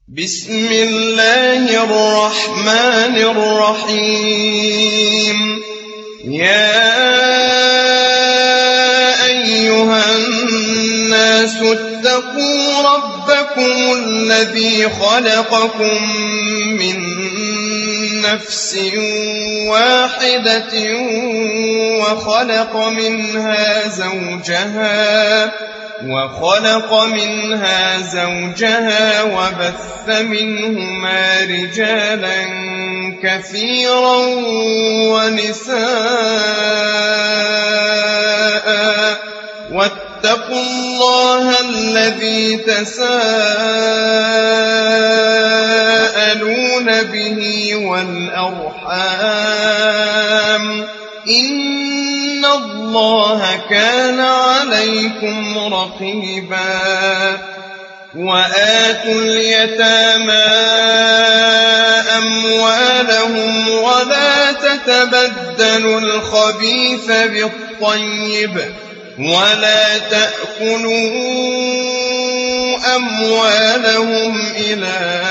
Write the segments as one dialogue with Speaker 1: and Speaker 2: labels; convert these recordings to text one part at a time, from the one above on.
Speaker 1: بسم الله الرحمن الرحيم. يا أيها الناس اتقوا ربكم الذي خلقكم من نفس واحدة وخلق منها زوجها وبث منهما رجالا كثيرا ونساء واتقوا الله الذي تساءلون به والأرحام إن الله كان عليكم رقيبا. وآتوا اليتامى أموالهم ولا تتبدلوا الخبيث بالطيب ولا تأكلوا أموالهم إلى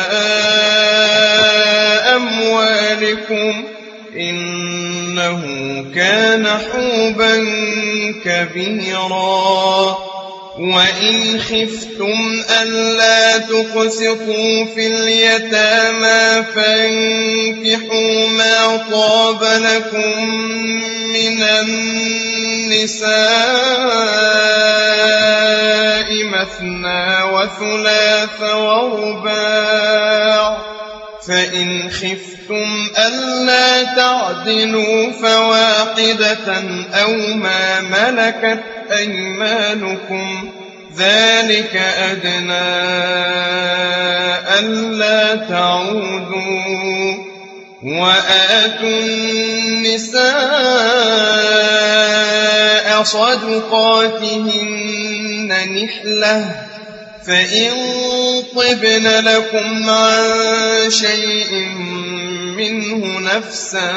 Speaker 1: أموالكم إنه كان حوبا كبيرا. وإن خفتم ألا تقسطوا في اليتامى فانكحوا ما طاب لكم من النساء مثنى وثلاث ورباع، فإن خفتم ألا تعدلوا فواحدة أو ما ملكت أيمانكم ذلك أدنى ألا تعودوا. وآتوا النساء صدقاتهن نحلة، فإن طبن لكم عن شيء منه نفسا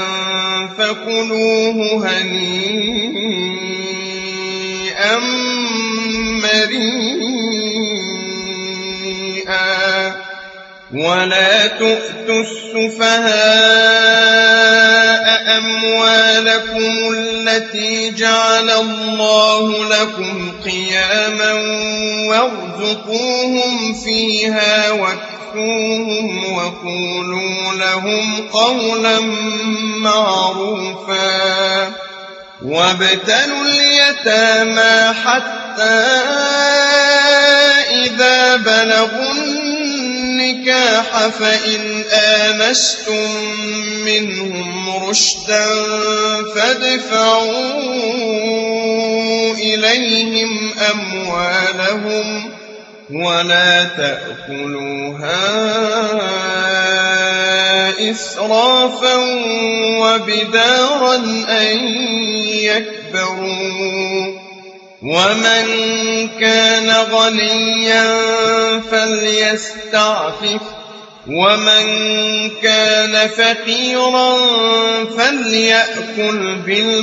Speaker 1: فكلوه هنيئا مريئا. ولا تؤتوا السفهاء أموالكم التي جعل الله لكم قياما وارزقوهم فيها واكسوهم وقولوا لهم قولا معروفا. وابتلوا اليتامى حتى إذا بلغوا النكاح فإن آنستم منهم رشدا فادفعوا إليهم أموالهم ولا تأكلوها إسرافا وبدارا أن يكبروا. ومن كان غنيا فليستعفف ومن كان فقيرا فليأكل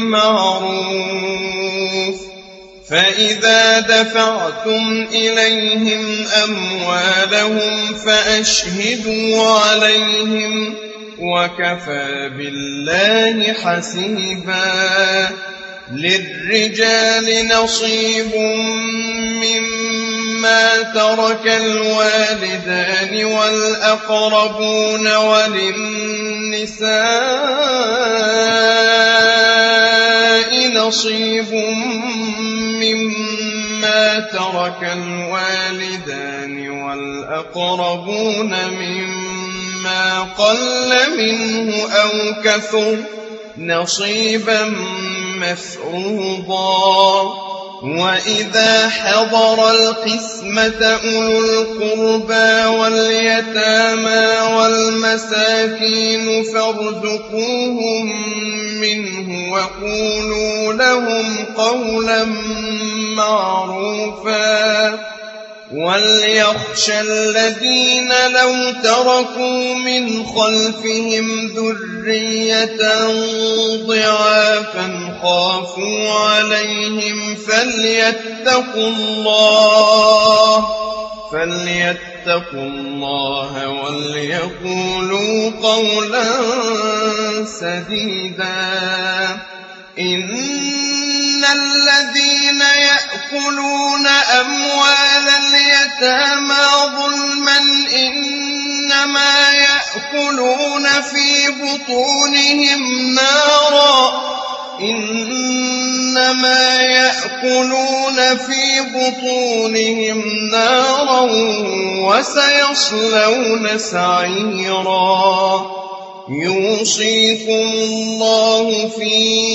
Speaker 1: بالمعروف. فإذا دفعتم إليهم أموالهم فأشهدوا عليهم وكفى بالله حسيبا. للرجال نصيب مما ترك الوالدان والأقربون وللنساء نصيب مما ترك الوالدان والأقربون مما قل منه أو كثر نصيبا مفروضا. وإذا حضر القسمة أولو القربى واليتامى والمساكين فارزقوهم منه وقولوا لهم قولا معروفا. وليخشى الذين لو تركوا من خلفهم ذرية ضعافا خافوا فليتقوا فليتقوا الله وليقولوا قولا سديدا. إن الذين يأكلون أموال اليتامى ظلما إنما يأكلون في بطونهم نارا وسيصلون سعيرا. يوصيكم الله في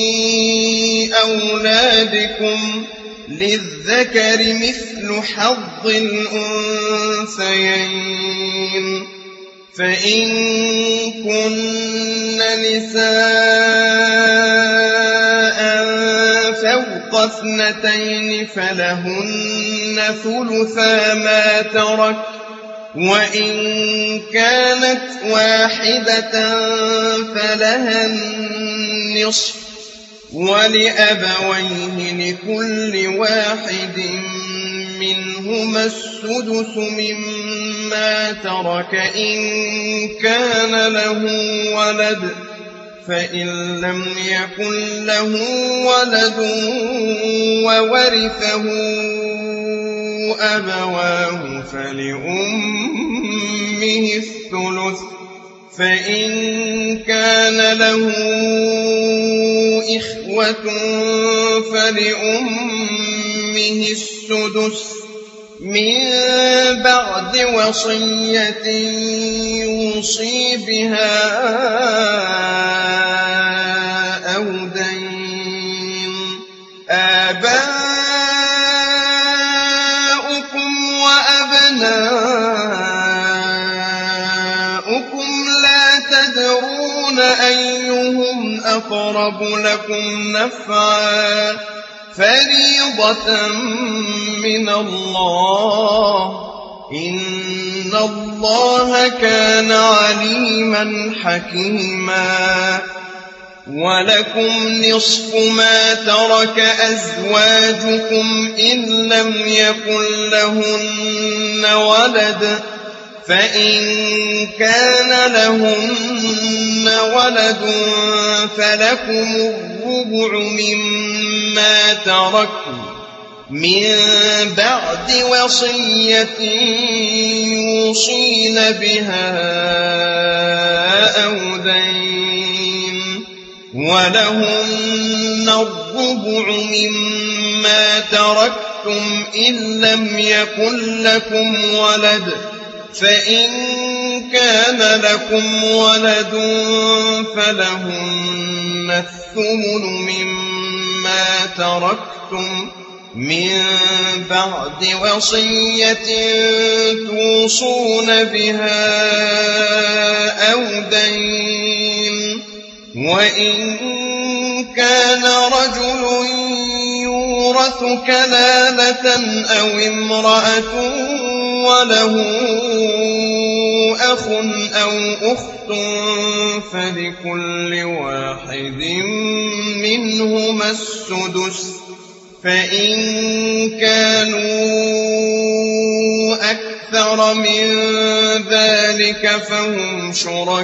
Speaker 1: أولادكم للذكر مثل حظ الأنثيين. فإن كن نساء فوق 2 فلهن ثلثا ما ترك، وإن كانت واحدة فلها النصف، ولأبويه لكل واحد منهما السدس مما ترك إن كان له ولد، فإن لم يكن له ولد وورثه أبواه فلأمه الثلث، فإن كان له إخوة فلأمه السدس من بعد وصية يوصي بها أو دين. آباؤكم وأبناؤكم لا تدرون أيهم أقرب لكم نفعا فريضة من الله، إن الله كان عليما حكيما. ولكم نصف ما ترك أزواجكم إن لم يكن لهن ولد، فإن كان لهن ولد فلكم الربع مما تركن من بعد وصية يوصين بها أو دين، ولهن الربع مما تركتم إن لم يكن لكم ولد، فإن كان لكم ولد فلهن الثمن مما تركتم من بعد وصية توصون بها أو دين. وإن كان رجل يورث كلالة أو امرأة وله أخ أو أخت فلكل واحد منهما السدس، فإن كانوا أكثر من ذلك فهم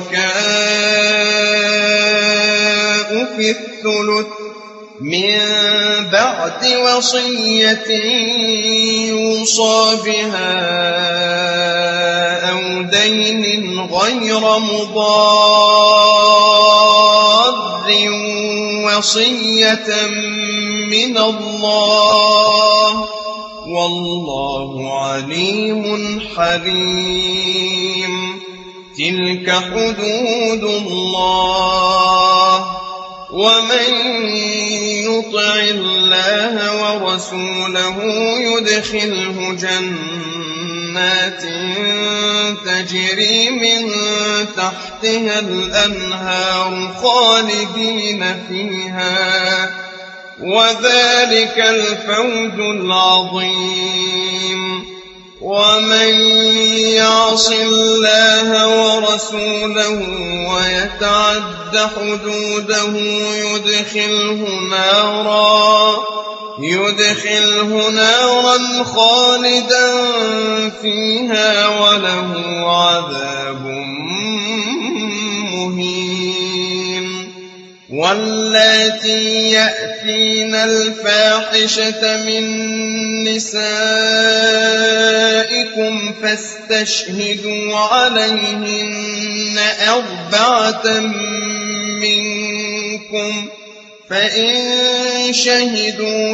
Speaker 1: شركاء في الثلث من بعد وصية يوصى بها أو دين غير مضار وصية من الله، والله عليم حليم. تلك حدود الله، ومن يطع الله ورسوله يدخله جنات تجري من تحتها الأنهار خالدين فيها، وذلك الفوز العظيم. ومن يعص الله ورسوله ويتعد حدوده يدخله نارا خالدا فيها وله عذاب مهين. واللاتي يأتين الفاحشة من نسائكم فاستشهدوا عليهن 4 منكم، فإن شهدوا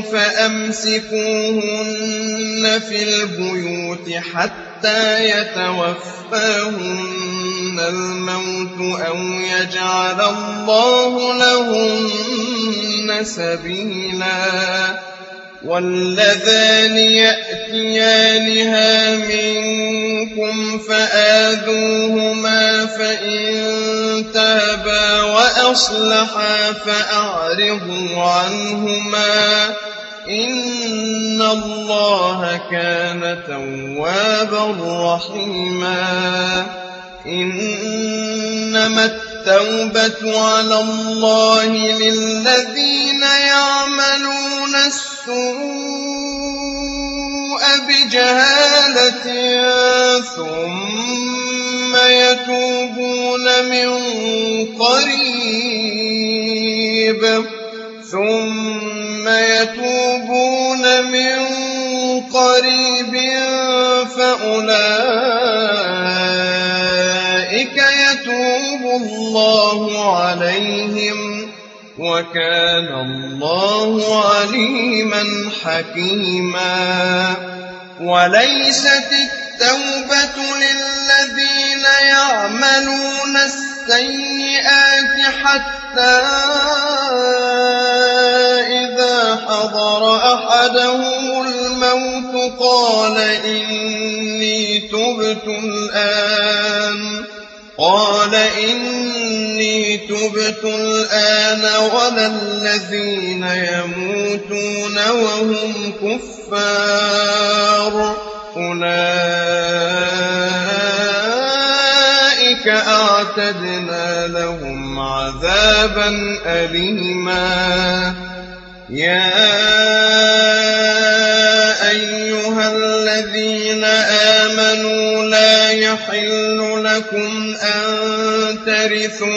Speaker 1: فأمسكوهن في البيوت حتى يتوفاهن الموت أو يجعل الله لهن سبيلا. واللذان يأتيانها منكم فآذوهما، فإن تابا وأصلحا فأعرضوا عنهما، إن الله كان توابا رحيما. إنما التوبة على الله للذين يعملون السوء بجهالة ثم يتوبون من قريب فأولئك يتوب الله عليهم، وكان الله عليما حكيما. وليست التوبة للذين يعملون السيئات حتى إذا حضر أحدهم الموت قال إني تبت الآن ولا الذين يموتون وهم كفار، أولئك أعتدنا لهم عذابا أليما. يا أيها الذين آمنوا لا يحل لكم أن ترثوا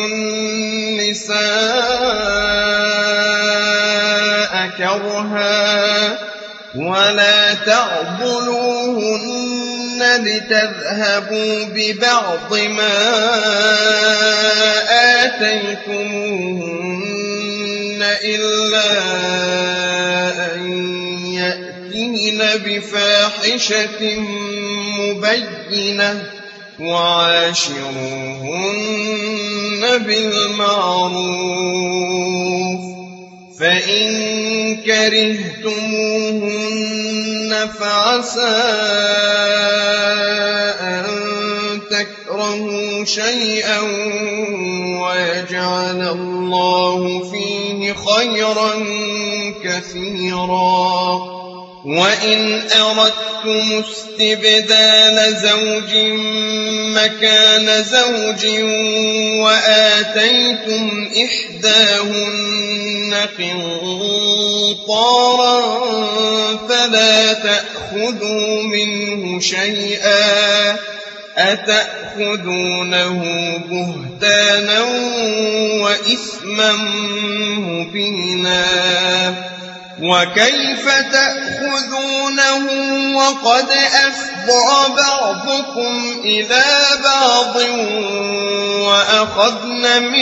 Speaker 1: النساء كرها ولا تعضلوهن لتذهبوا ببعض ما آتيتموهن إلا أن يأتين بفاحشة مبينة، وعاشروهن بالمعروف. فإن كرهتموهن فعسى أن تكرهوا شيئا ويجعل الله فيه خيرا كثيرا. وإن أردتم استبدال زوج مكان زوج وآتيتم إحداهن قنطارا فلا تأخذوا منه شيئا، أتأخذونه بهتانا وإثما مبينا. وكيف تأخذونه وقد أفضى بعضكم إلى بعض وأخذن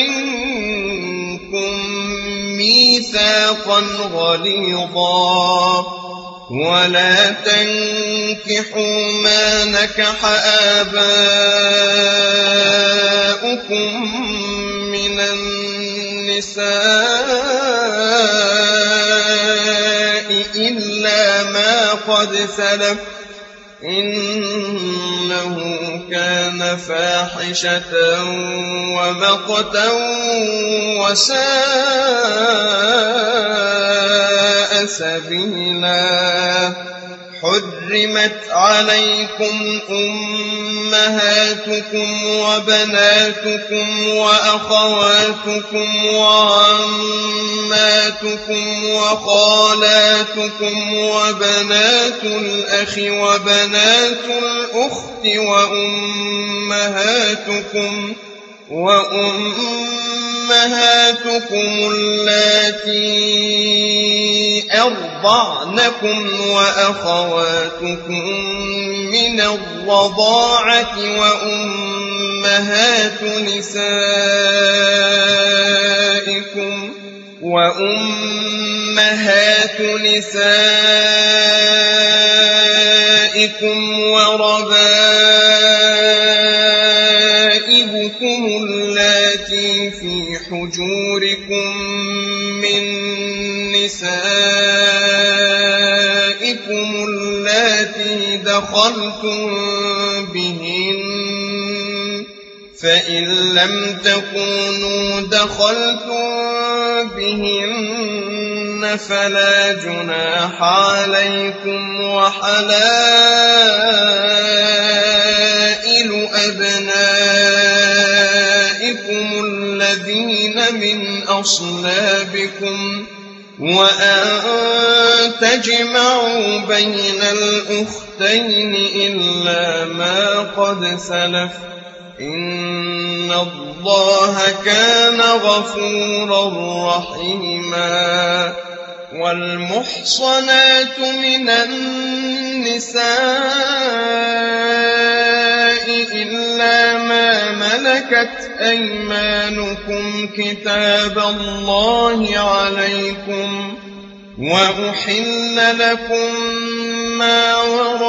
Speaker 1: منكم ميثاقا غليظا. ولا تنكحوا ما نكح آباؤكم من النساء إلا ما قد سلف، إنه كان فاحشة ومقتا وساء سبيلا. حرمت عليكم أمهاتكم وبناتكم وأخواتكم وعماتكم وخالاتكم وبنات الأخ وبنات الأخت وأمهاتكم اللاتي أرضعنكم وأخواتكم من الرضاعة وأمهات نسائكم وربائبكم اللاتي في حجوركم من نسائكم اللاتي دخلتم بهن، فإن لم تكونوا دخلتم بهن فلا جناح عليكم، وحلائل أبنائكم الذين من أصلابكم، وأن تجمعوا بين الأختين إلا ما قد سلف، إن الله كان غفورا رحيما. والمحصنات من النساء إلا ما ملكت أيمانكم كتاب الله عليكم، وأحل لكم ما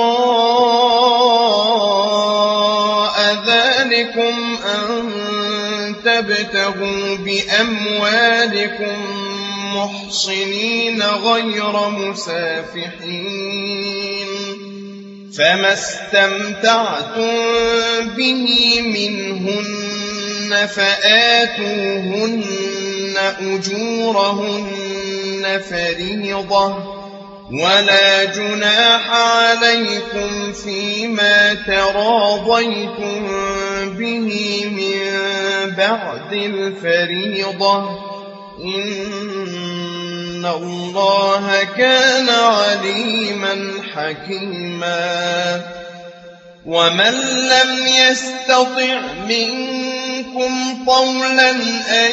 Speaker 1: وراء ذلكم أن تبتغوا بأموالكم محصنين غير مسافحين، فما استمتعتم به منهن فآتوهن أجورهن فريضة، ولا جناح عليكم فيما تراضيتم به من بعد الفريضة، إن الله كان عليما حكيما. ومن لم يستطع منكم طولا أن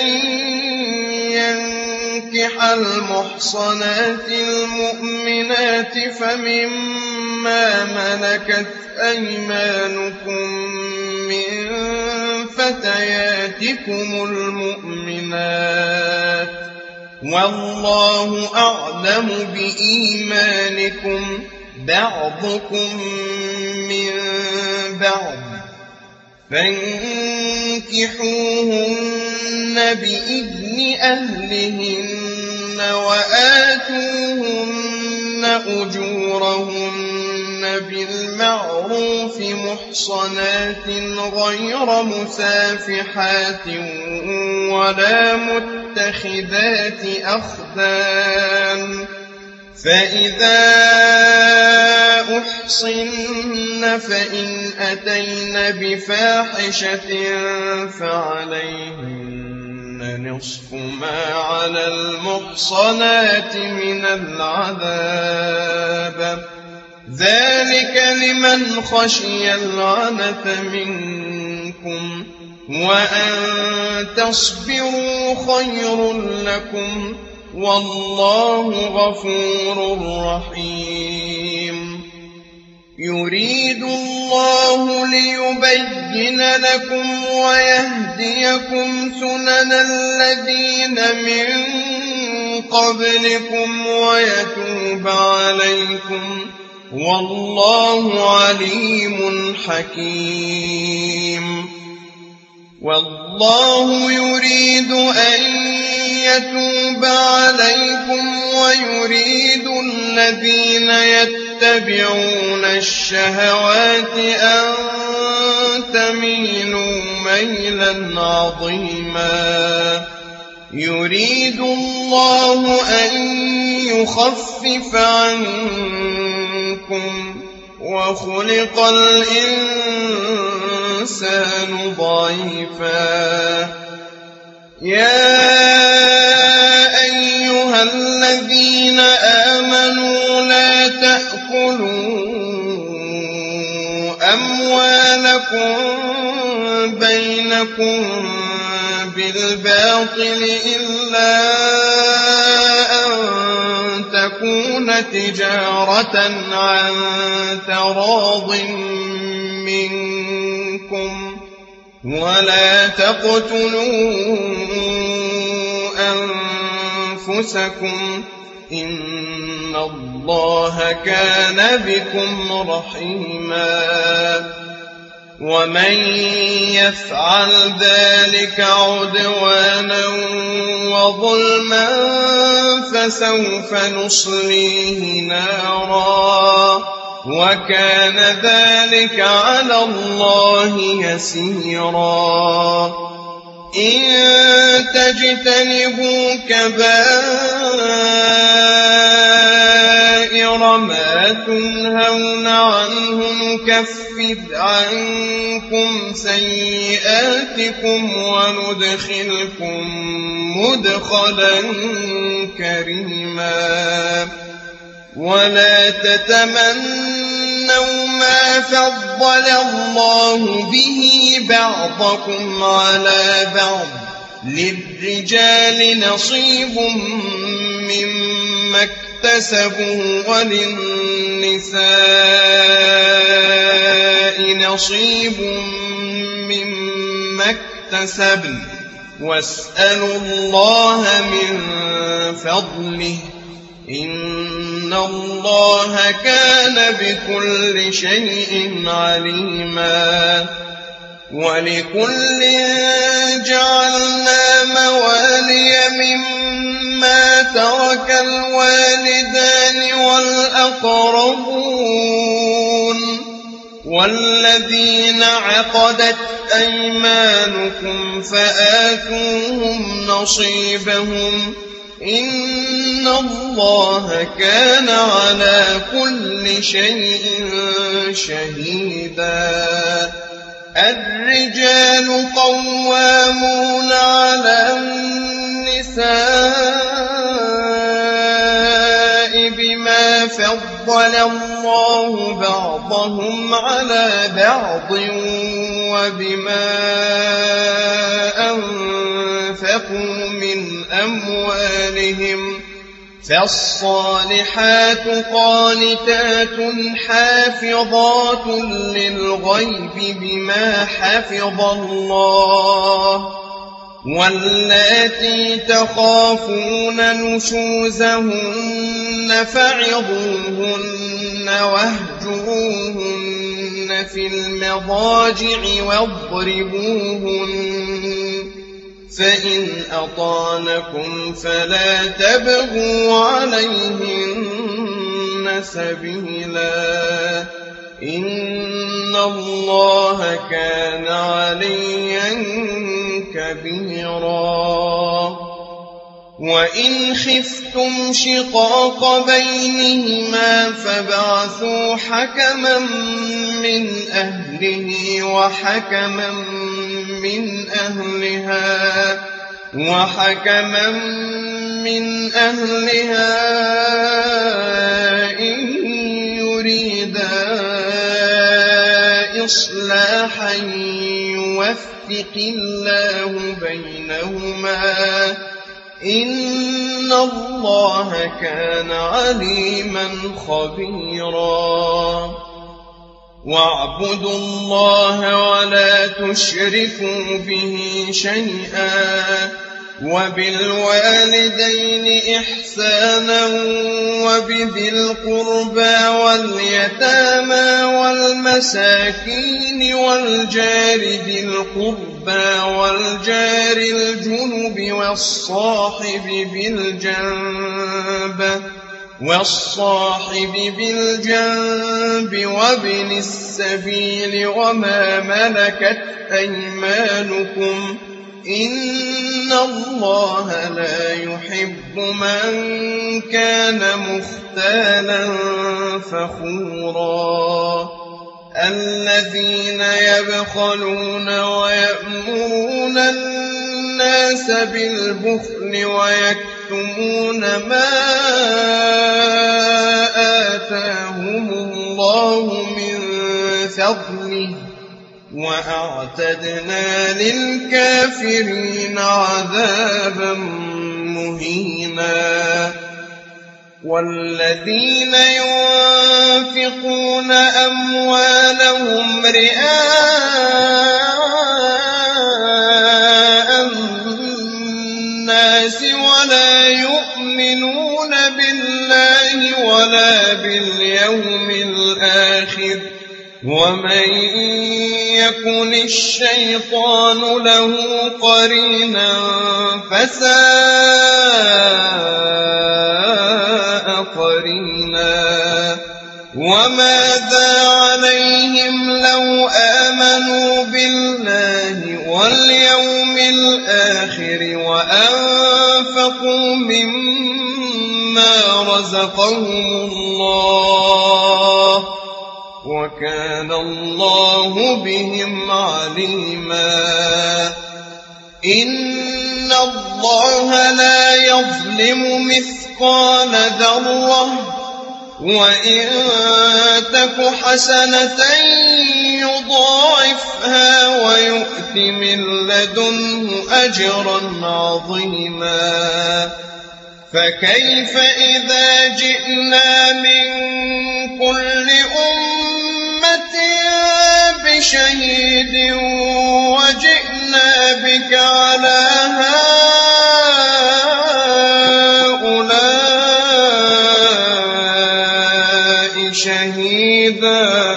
Speaker 1: ينكح المحصنات المؤمنات فمما ملكت أيمانكم من فتياتكم المؤمنات، والله أعلم بإيمانكم بعضكم من بعض، فانكحوهن بإذن أهلهن وآتوهن أجورهن بالمعروف محصنات غير مسافحات ولا متخذات أخدان، فإذا أحصن فإن أتين بفاحشة فعليهن نصف ما على المحصنات من العذاب، ذلك لمن خشي العنة منكم، وأن تصبروا خير لكم، والله غفور رحيم. يريد الله ليبين لكم ويهديكم سنن الذين من قبلكم ويتوب عليكم، والله عليم حكيم. والله يريد أن يتوب عليكم ويريد الذين يتبعون الشهوات أن تميلوا ميلا عظيما. يريد الله أن يخفف عنكم منكم وخلق الإنسان ضعيفا يا أيها الذين آمنوا لا تأكلوا أموالكم بينكم بالباطل إلا أن تكون تجارة عن تراض منكم ولا تقتلوا أنفسكم إن الله كان بكم رحيما ومن يفعل ذلك عدوانا وظلما فسوف نصليه نارا وكان ذلك على الله يسيرا إن تجتنبوا كبائر ما تنهون عنه نكفر عنكم سيئاتكم وندخلكم مدخلا كريما ولا تتمنوا ما فضل الله به بعضكم على بعض للرجال نصيب مما اكتسبوا وللنساء نصيب مما اكتسبن واسألوا الله من فضله إن الله كان بكل شيء عليما ولكل جعلنا موالي مما ترك الوالدان والأقربون والذين عقدت أيمانكم فآتوهم نصيبهم إن الله كان على كل شيء شهيدا الرجال قوامون على النساء بما فضل الله بعضهم على بعض وبما أنفقوا من أموالهم فالصالحات قانتات حافظات للغيب بما حفظ الله واللاتي تخافون نشوزهن فعظوهن واهجروهن في المضاجع واضربوهن فإن أطعنكم فلا تبغوا عليهن سبيلا إن الله كان عليا كبيرا وإن خفتم شقاق بينهما فابعثوا حكما من أهله وحكما من أهلها إن يريدا إصلاحا يوفق الله بينهما إن الله كان عليما خبيرا واعبدوا الله ولا تشركوا به شيئا وبالوالدين إحسانا وبذي القربى واليتامى والمساكين والجار ذي القربى والجار الجنب والصاحب بالجنب وابن السبيل وما ملكت أيمانكم إن الله لا يحب من كان مختالا فخورا الذين يبخلون ويأمرون الناس بالبخل ويكتمون ما آتاهم الله من فضله وأعتدنا للكافرين عذابا مهينا والذين ينفقون أموالهم رئاء الناس ولا يؤمنون بالله ولا باليوم الآخر ومن يكن الشيطان له قرينا فساء قرينا وماذا عليهم لو آمنوا بالله واليوم الآخر وأنفقوا مما رزقهم الله وكان الله بهم عليما إن الله لا يظلم مثقال ذرة وإن تك حسنة يضاعفها ويؤت من لدنه أجرا عظيما فكيف إذا جئنا من كل أمة بشهيد وجئنا بك على هؤلاء شهيدا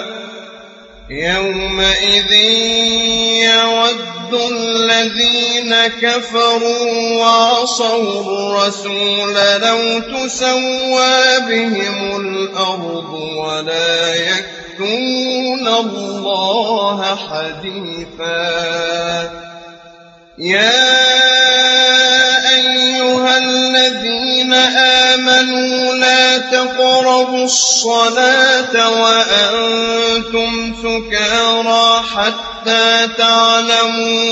Speaker 1: يومئذ يود الذين كفروا وعصوا الرسول لو تسوى بهم الأرض ولا يكتمون الله حديثا يا أيها الذين آمنوا لا تقربوا الصلاة وأنتم سكارى حتى تعلموا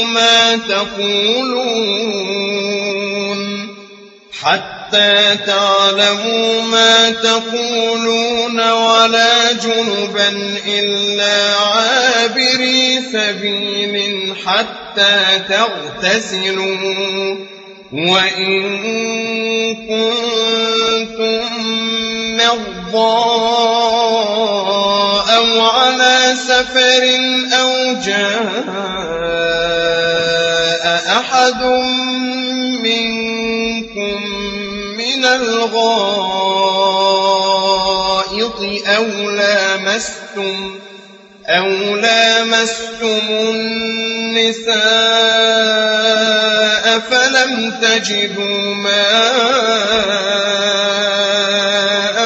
Speaker 1: ما تقولون ولا جنبا إلا عابري سبيل حتى تغتسلوا وإن كنتم مرضى أو على سفر أو جاء أحد منكم من الغائط أو لامستم النساء فلم تجدوا ماء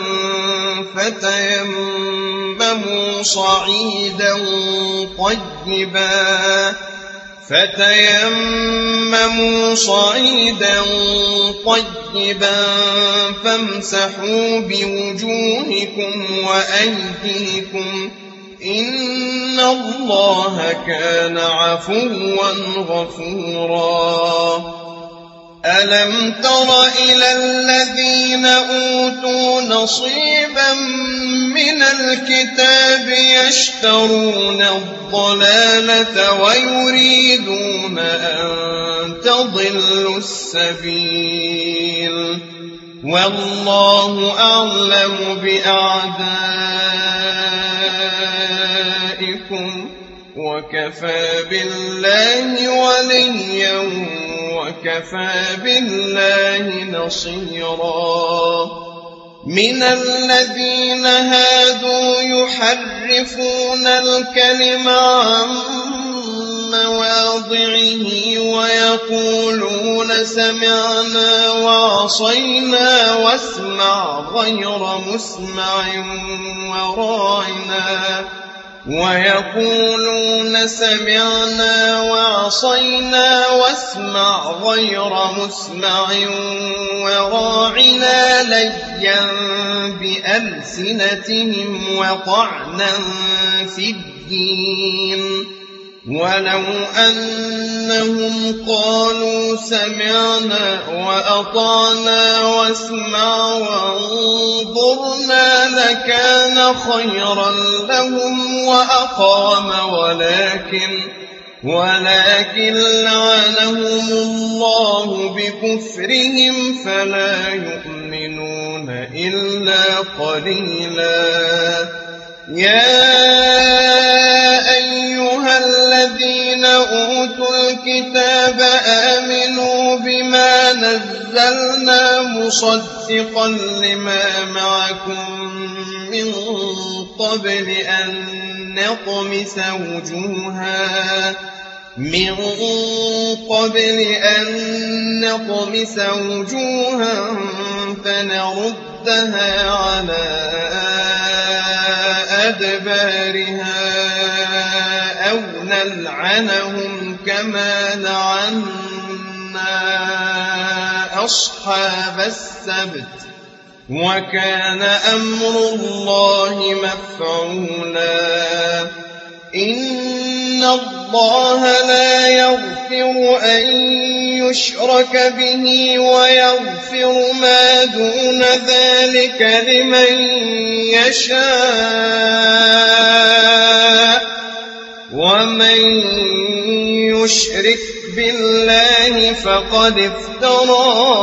Speaker 1: فتيمموا صعيدا طيبا فامسحوا بوجوهكم وأيديكم إن الله كان عفوا غفورا ألم تر إلى الذين أوتوا نصيبا من الكتاب يشترون الضلالة ويريدون أن تضلوا السبيل والله أعلم بأعدائكم وكفى بالله وليا وكفى بالله نصيرا من الذين هادوا يحرفون الكلم عن مواضعه ويقولون سمعنا وعصينا واسمع غير مسمع ويقولون سمعنا وعصينا واسمع غير مسمع وراعنا ليا بألسنتهم وطعنا في الدين ولو أنهم قالوا سمعنا وأطعنا واسمع وانظرنا لكان خيرا لهم وأقام ولكن لعنهم الله بكفرهم فلا يؤمنون إلا قليلا. يا أيها الذين أوتوا الكتاب آمنوا بما نزلنا مصدقا لما معكم من قبل أن نطمس وجوها فنردها على أدبارها أو نلعنهم كما لعنا أصحاب السبت وكان أمر الله مفعولا. إن الله لا يغفر أن يشرك به ويغفر ما دون ذلك لمن يشاء ومن يشرك بالله فقد افترى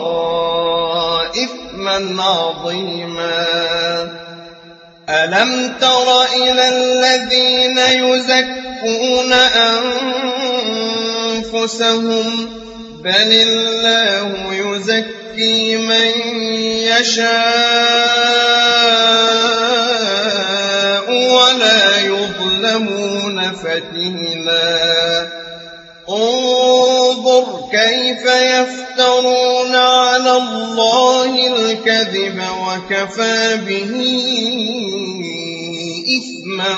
Speaker 1: إثما عظيما. ألم تر إلى الذين يزكون أنفسهم بل الله يزكي من يشاء ولا يظلمون فتيلا. انظر كيف يفترون على الله الكذب وكفى به إثما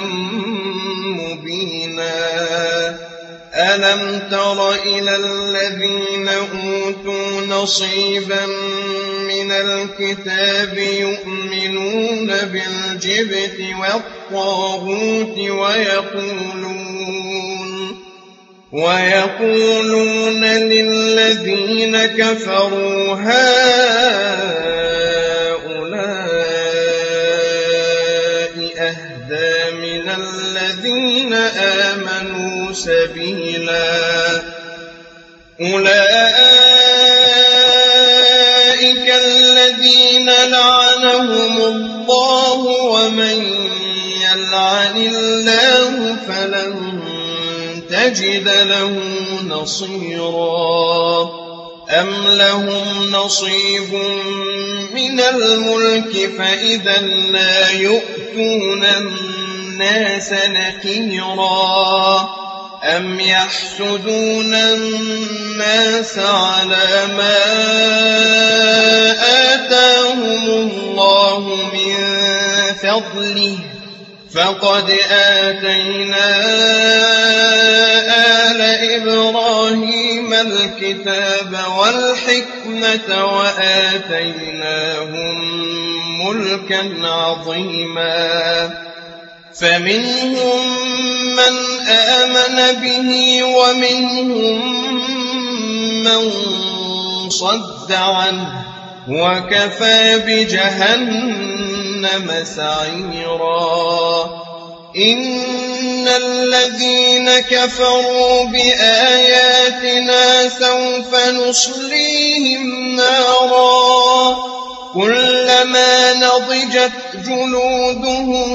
Speaker 1: مبينا. ألم تر إلى الذين أوتوا نصيبا من الكتاب يؤمنون بالجبت والطاغوت ويقولون للذين كفروا هؤلاء أهدى من الذين آمنوا سبيلا. أولئك الذين لعنهم الله ومن يلعن الله فلن تجد له نصيرا. أم لهم نصيب من الملك فإذا لا يؤتون الناس نكيرا. أم يحسدون الناس على ما آتاهم الله من فضله فقد آتينا آل إبراهيم الكتاب والحكمة وآتيناهم ملكا عظيما. فمنهم من آمن به ومنهم من صد عنه وكفى بجهنم سعيرا. إن الذين كفروا بآياتنا سوف نصليهم نارا كلما نضجت جلودهم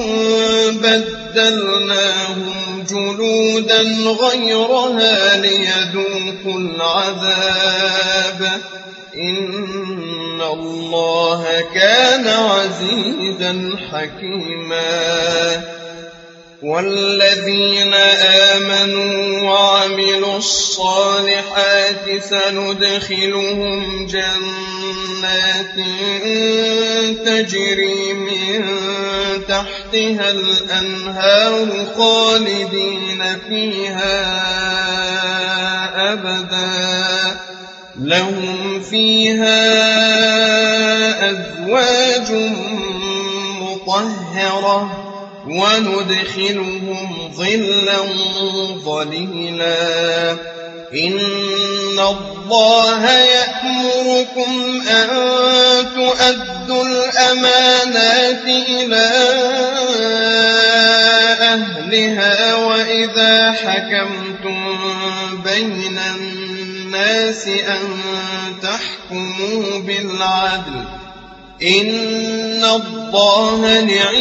Speaker 1: بدلناهم جلودا غيرها ليذوقوا العذاب إن الله كان عزيزا حكيما. والذين آمنوا وعملوا الصالحات سندخلهم جنات تجري من تحتها الأنهار خالدين فيها أبدا لهم فيها أزواج مطهرة وندخلهم ظلا ظليلا إن الله يأمركم أن تؤدوا الأمانات إلى أهلها وإذا حكمتم بين الناس أن تحكموا بالعدل إن الله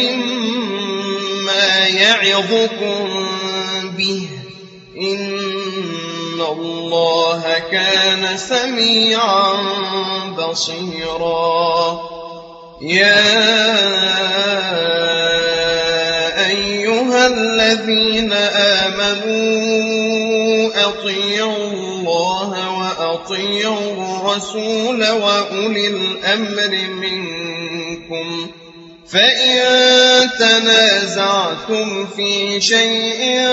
Speaker 1: نعما يعظكم به إن الله كان سميعا بصيرا يا أيها الذين آمنوا أطيعوا الله وأطيعوا الرسول وأولي الأمر منكم فإن تنازعتم في شيء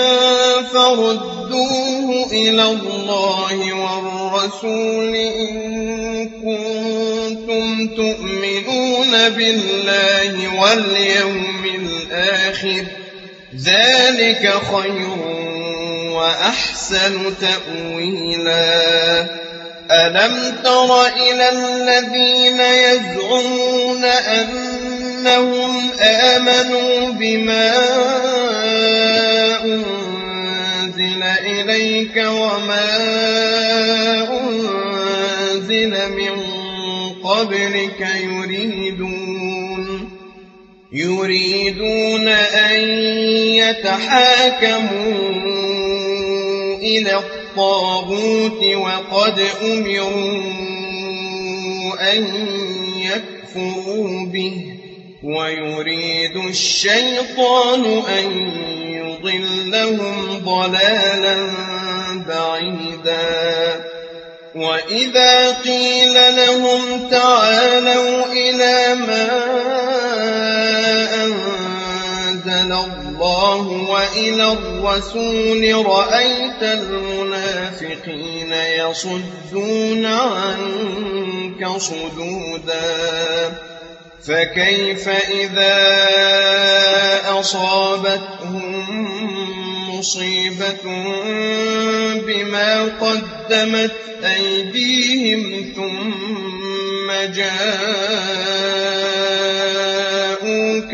Speaker 1: فردوه إلى الله والرسول إن كنتم تؤمنون بالله واليوم الآخر ذلك خير وأحسن تأويلا ألم تر إلى الذين يزعمون أنهم آمنوا بما أنزل إليك وما أنزل من قبلك يريدون أن يتحاكموا إلى الطاغوت وقد أمروا أن يكفروا به ويريد الشيطان أن يضلهم ضلالا بعيدا وإذا قيل لهم تعالوا إلى ما أنزل الله وإلى الرسول رأيت المنافقين يصدون عنك صدودا فكيف إذا أصابتهم مصيبة بما قدمت أيديهم ثم جاءوك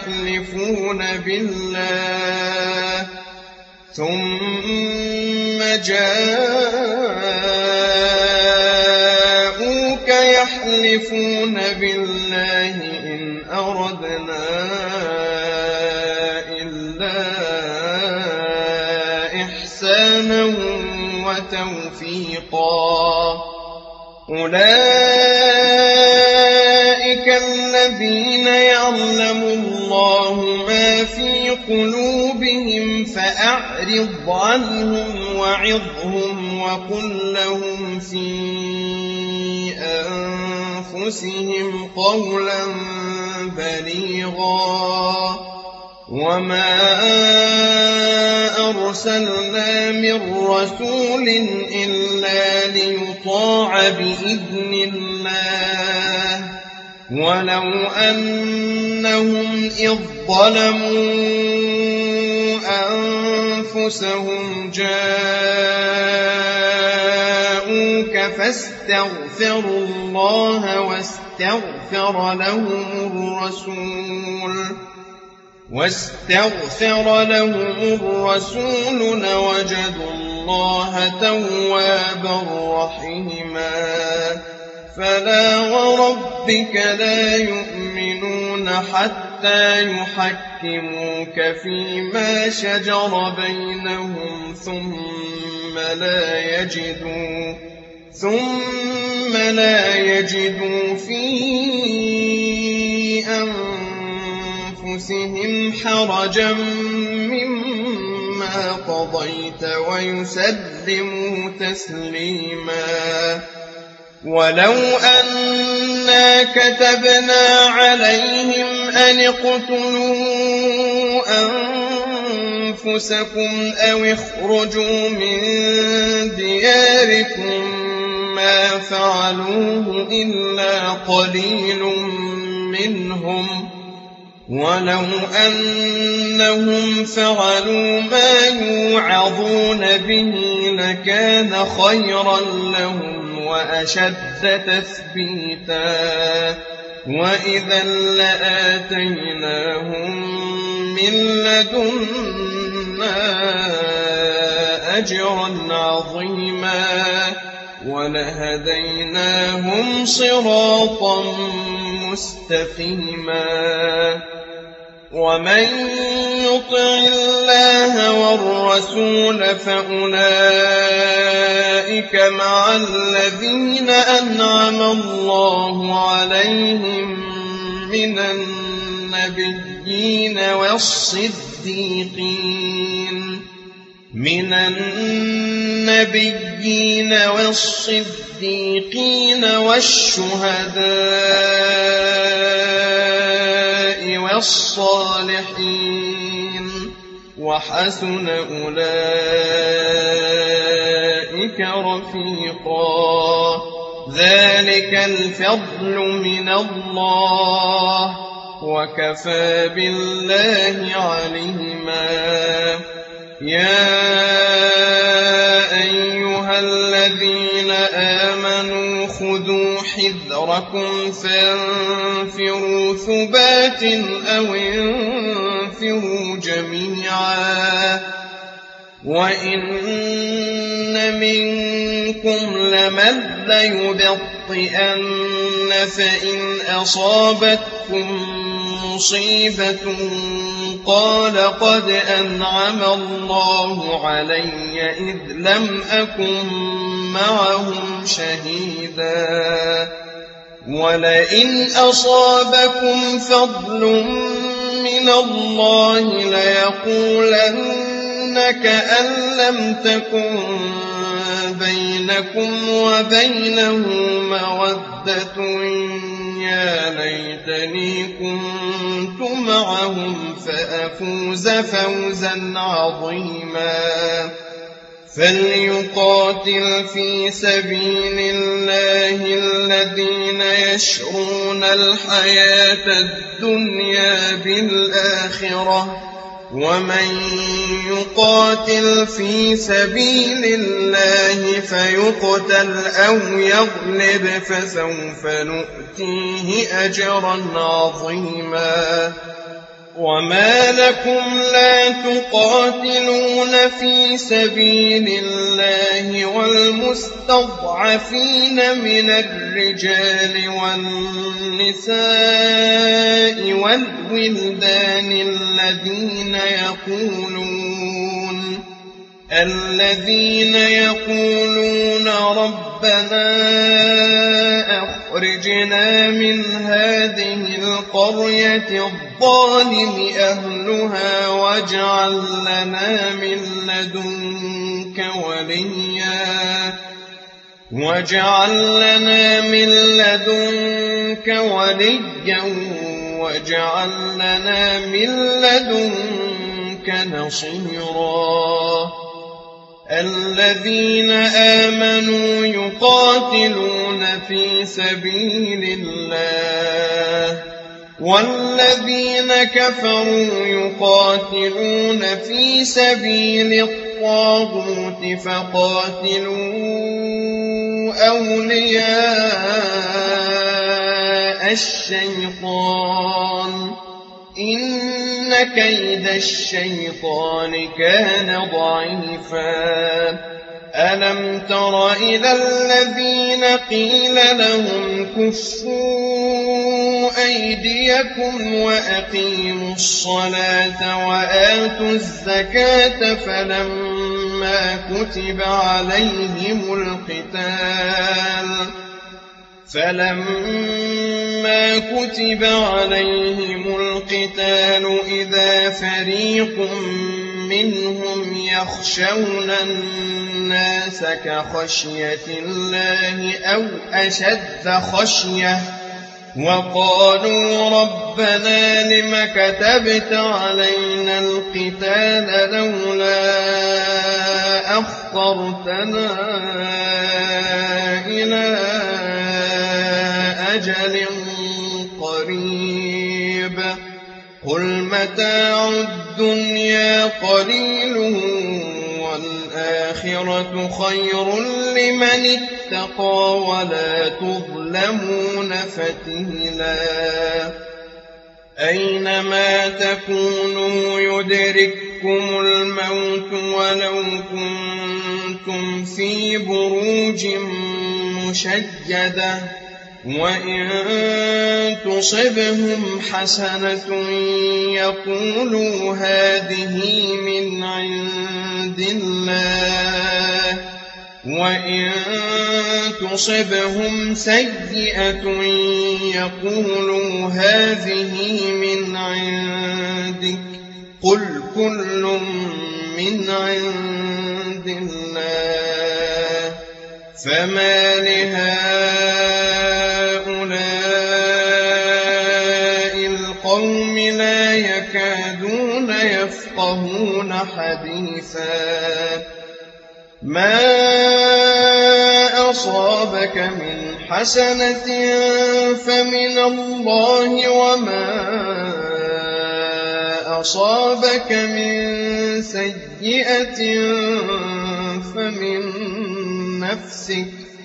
Speaker 1: يحلفون بالله إن أردنا إلا إحسانا وتوفيقا أولئك الذين يعلم الله ما في قلوبهم فأعرض عنهم وعظهم وقل لهم في أنفسهم قولا بليغا وما أرسلنا من رسول إلا ليطاع بإذن الله ولو أنهم إذ ظلموا أنفسهم جاءوك فاستغفروا الله واستغفر لهم الرسول لوجدوا الله توابا رحيما فلا وربك لا يؤمنون حتى يحكموك فيما شجر بينهم ثم لا يجدوا في أنفسهم حرجا مما ما قضيت ويسلموا تسليما. ولو أنا كتبنا عليهم أن اقتلوا أنفسكم أو اخرجوا من دياركم ما فعلوه إلا قليل منهم، ولو أنهم فعلوا ما يوعظون به لكان خيرا لهم وأشد تثبيتا، وإذا لآتيناهم من لدنا أجرا عظيما ولهديناهم صراطا مستقيما. ومن يطع الله والرسول فأولئك مع الذين أنعم الله عليهم من النبيين والصديقين والشهداء والصالحين، وحسن أولئك رفيقا. ذلك الفضل من الله وكفى بالله عليما. يا أيها الذين آمنوا خذوا حذركم فانفروا ثبات أو انفروا جميعا. وإن منكم لمن ليبطئن فإن أصابتكم مصيبة قال قد أنعم الله علي إذ لم أكن معهم شهيدا. ولئن أصابكم فضل من الله ليقولن كأن لم تكن بينكم وبينه مودة يا ليتني كنت معهم فأفوز فوزا عظيما. فليقاتل في سبيل الله الذين يشرون الحياة الدنيا بالآخرة، ومن يقاتل في سبيل الله فيقتل أو يغلب فسوف نؤتيه أجرا عظيما. وما لكم لا تقاتلون في سبيل الله والمستضعفين من الرجال والنساء والولدان الذين يقولون ربنا أخرجنا من هذه القرية الظالم أهلها واجعل لنا من لدنك وليا واجعل لنا من لدنك نصيرا. الذين آمنوا يقاتلون في سبيل الله والذين كفروا يقاتلون في سبيل الطاغوت فقاتلوا أولياء الشيطان إن كيد الشيطان كان ضعيفا. ألم تر إلى الذين قيل لهم كفوا أيديكم وأقيموا الصلاة وآتوا الزكاة فلما كتب عليهم القتال إذا فريق منهم يخشون الناس كخشية الله أو أشد خشية وقالوا ربنا لم كتبت علينا القتال لولا أخرتنا إلى أجل قريب قل متاع الدنيا قليل والآخرة خير لمن اتقى ولا تظلمون فتيلا أينما تكونوا يدرككم الموت ولو كنتم في بروج مشيدة وإن تصبهم حسنة يقولوا هذه من عند الله وإن تصبهم سيئة يقولوا هذه من عندك قل كل من عند الله فما لهؤلاء القوم لا يكادون يفقهون حديثا ما أصابك من حسنة فمن الله وما أصابك من سيئة فمن نفسك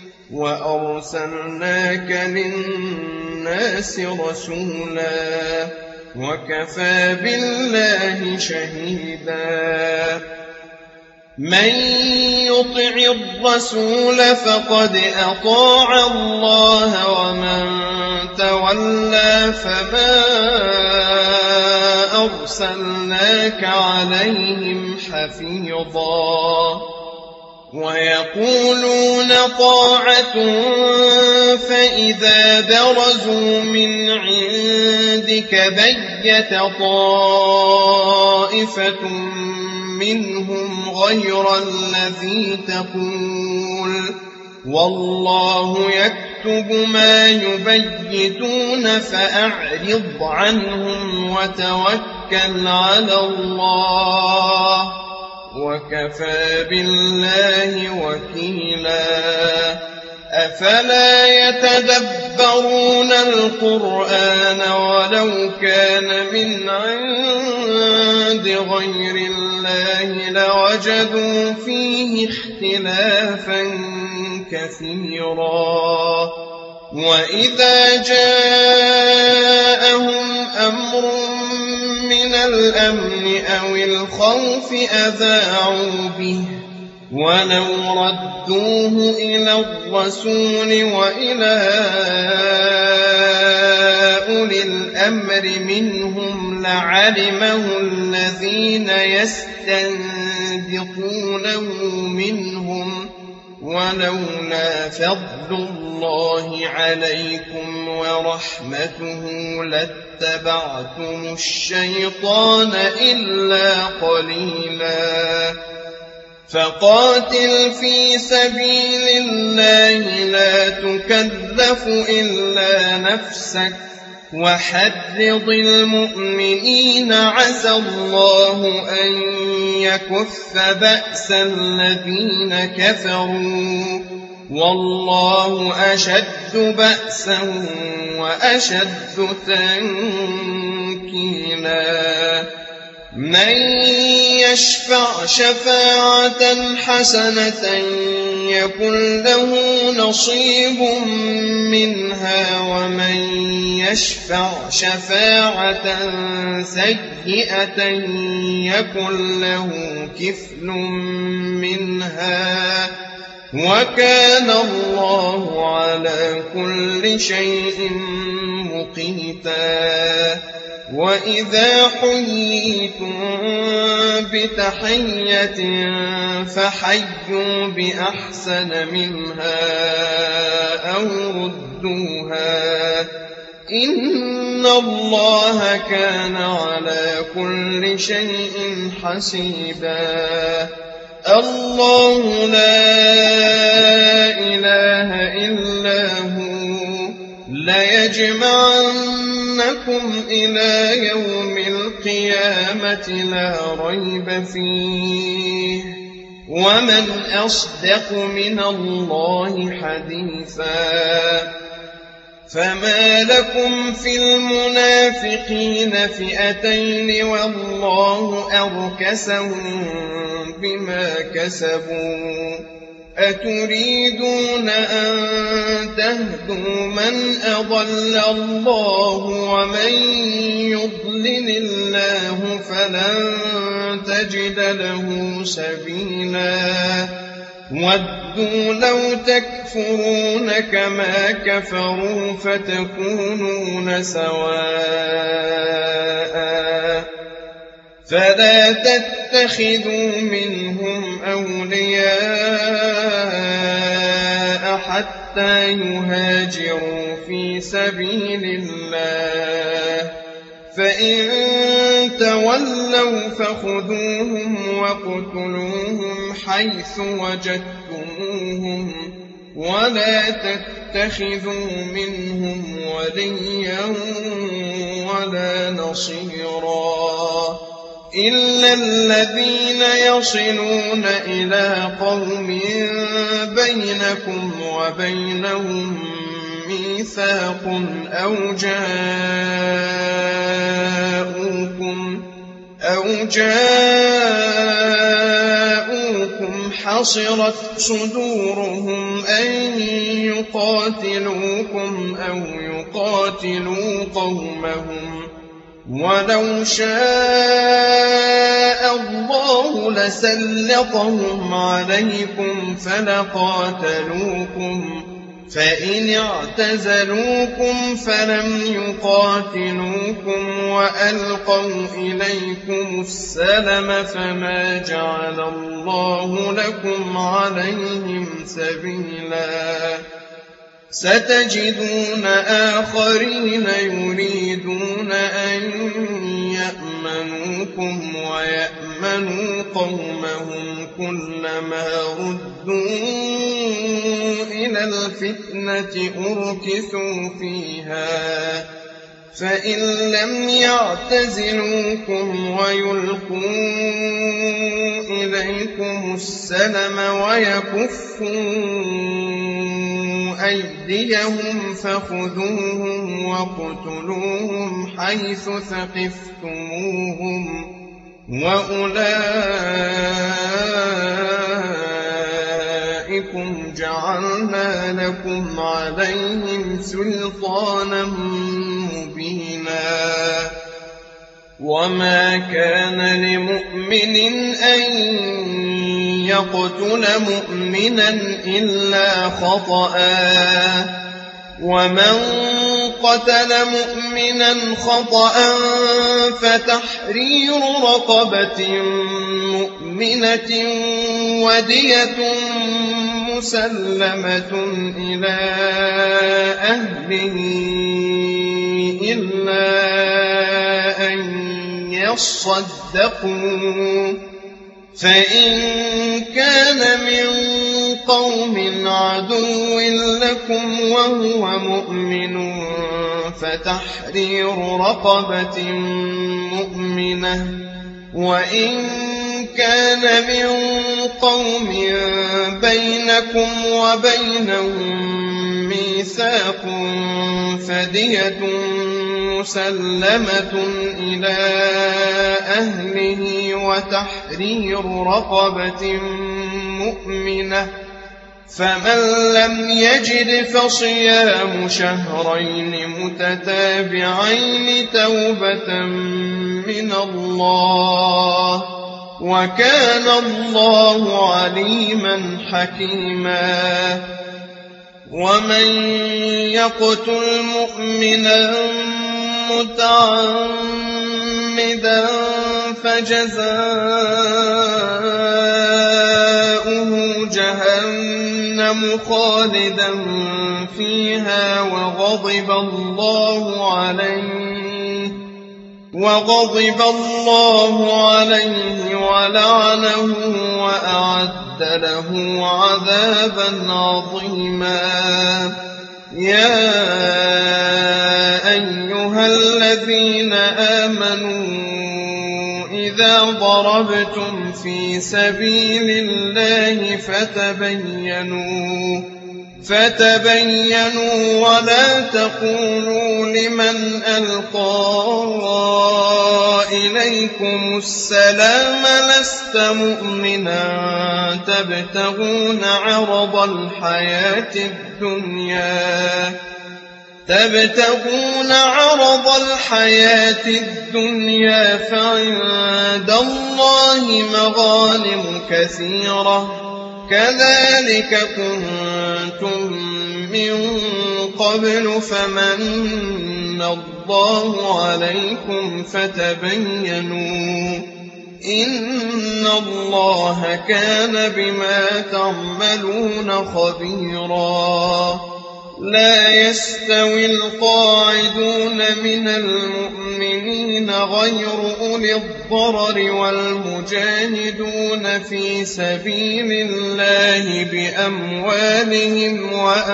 Speaker 1: وأرسلناك للناس رسولا وكفى بالله شهيدا من يطع الرسول فقد أطاع الله ومن تولى فما أرسلناك عليهم حفيظا ويقولون طاعة فإذا برزوا من عندك بيت طائفة منهم غير الذي تقول والله يكتب ما يبيتون فأعرض عنهم وتوكل على الله وكفى بالله وكيلا أفلا يتدبرون القرآن ولو كان من عند غير الله لوجدوا فيه اختلافا كثيرا وإذا جاءهم أمر من الأمن أو الخوف أذاعوا به ولو ردوه إلى الرسول وإلى أولي الأمر منهم لعلمه الذين يستنبطونه منهم ولولا فضل الله عليكم ورحمته لاتبعتم الشيطان إلا قليلا فقاتل في سبيل الله لا تكلف إلا نفسك وحرض المؤمنين عسى الله أن يكف بأس الذين كفروا والله أشد بأسا وأشد تنكيلا من يشفع شفاعة حسنة يكن له نصيب منها ومن يشفع شفاعة سيئة يكن له كفل منها وكان الله على كل شيء مقيتا وإذا حييتم بتحية فحيوا بأحسن منها أو ردوها إن الله كان على كل شيء حسيبا الله لا إله إلا هو ليجمعنكم إلى يوم القيامة لا ريب فيه ومن أصدق من الله حديثا فما لكم في المنافقين فئتين والله أركسهم بما كسبوا أتريدون أن تهدوا من أضل الله ومن يضلل الله فلن تجد له سبيلا ودوا لو تكفرون كما كفروا فتكونون سواء فلا تتخذوا منهم أولياء حتى يهاجروا في سبيل الله فإن تولوا فخذوهم وَاقْتُلُوهُمْ حيث وجدتموهم ولا تتخذوا منهم وليا ولا نصيرا إلا الذين يصلون إلى قوم بينكم وبينهم ميثاق أو جاءوكم حصرت صدورهم أن يقاتلوكم أو يقاتلوا قومهم ولو شاء الله لسلطهم عليكم فلقاتلوكم فإن اعتزلوكم فلم يقاتلوكم وألقوا إليكم السلم فما جعل الله لكم عليهم سبيلا ستجدون آخرين يريدون أن يأمنوكم ويأمنوا قومهم كلما ردوا إلى الفتنة أركسوا فيها فإن لم يعتزلوكم ويلقوا إليكم السلم ويكفوا أيديهم فخذوهم واقتلوهم حيث ثقفتموهم وأولئكم جعلنا لكم عليهم سلطانا مبينا وما كان لمؤمن أن يقتل مؤمنا إلا خطأ ومن قتل مؤمنا خطأ فتحرير رقبة مؤمنة ودية مسلمة إلى أهله إلا أن يصدقوا فإن كان من قوم عدو لكم وهو مؤمن فتحرير رقبة مؤمنة وإن كان من قوم بينكم وبينهم ميثاق فدية مسلمة إلى أهله وتحرير رقبة مؤمنة فمن لم يجد فصيام شهرين متتابعين توبة من الله وكان الله عليما حكيما ومن يقتل مؤمنا متعمدا فجزاؤه جهنم جهنم خالدا فيها وغضب الله عليه ولعنه وأعد له عذابا عظيما. يا أيها الذين آمنوا إذا ضربتم في سبيل الله فتبينوا ولا تقولوا لمن ألقى إليكم السلام لست مؤمنا تبتغون عرض الحياة الدنيا فعند الله مغانم كثيرة كذلك كنتم من قبل فمن الله عليكم فتبينوا إن الله كان بما تعملون خبيرا. لا يستوي القاعدون من المؤمنين غير أولي الضرر والمجاهدون في سبيل الله بأموالهم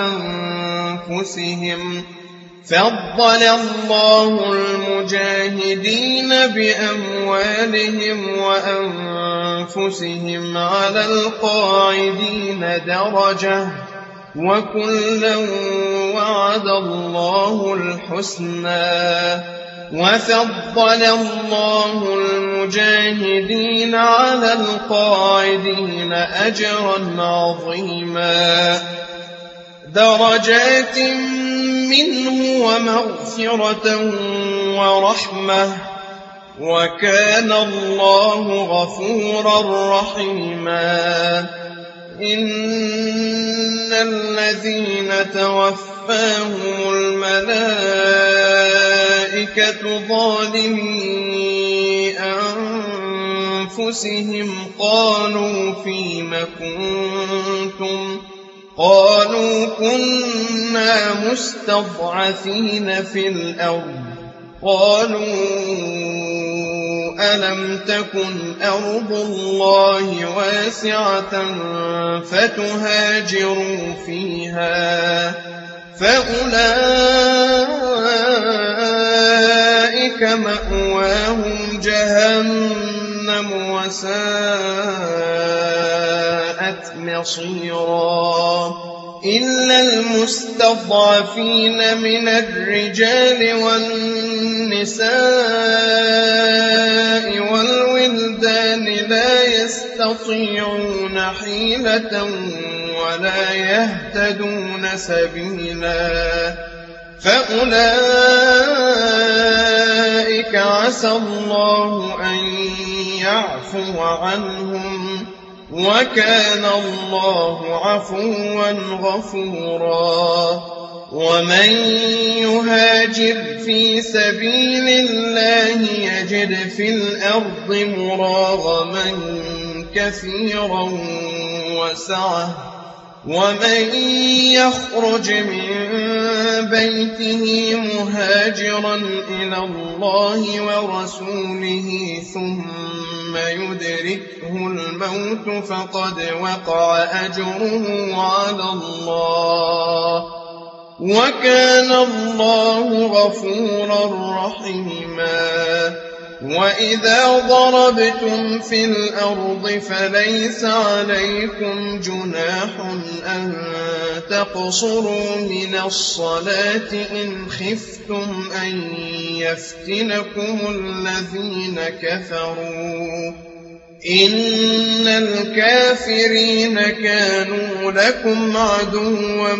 Speaker 1: وأنفسهم. فضل الله المجاهدين بأموالهم وأنفسهم على القاعدين درجة وكلا وعد الله الحسنى. وفضل الله المجاهدين على القاعدين أجرا عظيما درجات منه ومغفرة ورحمة وكان الله غفورا رحيما. إن الذين توفاهم الملائكة ظالمي أنفسهم قالوا فيم كنتم قالوا كنا مستضعفين في الأرض قالوا ألم تكن أرض الله واسعة فتهاجروا فيها فأولئك مأواهم جهنم وساءت مصيرا. إلا المستضعفين من الرجال والنساء والولدان لا يستطيعون حيلة ولا يهتدون سبيلا فأولئك عسى الله أن يعفو عنهم وكان الله عفوا غفورا. ومن يهاجر في سبيل الله يجد في الأرض مراغما كثيرا وسعة ومن يخرج من بيته مهاجرا إلى الله ورسوله ثم يدركه الموت فقد وقع أجره على الله وكان الله غفورا رحيما. وإذا ضربتم في الأرض فليس عليكم جناح أن تقصروا من الصلاة إن خفتم أن يفتنكم الذين كفروا إن الكافرين كانوا لكم عدوا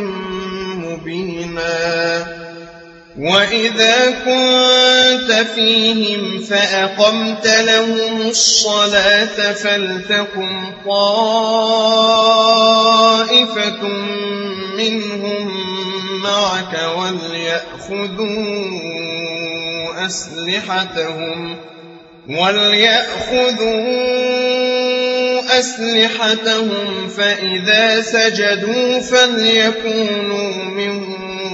Speaker 1: مبينا. وإذا كنت فيهم فأقمت لهم الصلاة فلتكن طائفة منهم معك وليأخذوا أسلحتهم فإذا سجدوا فليكونوا من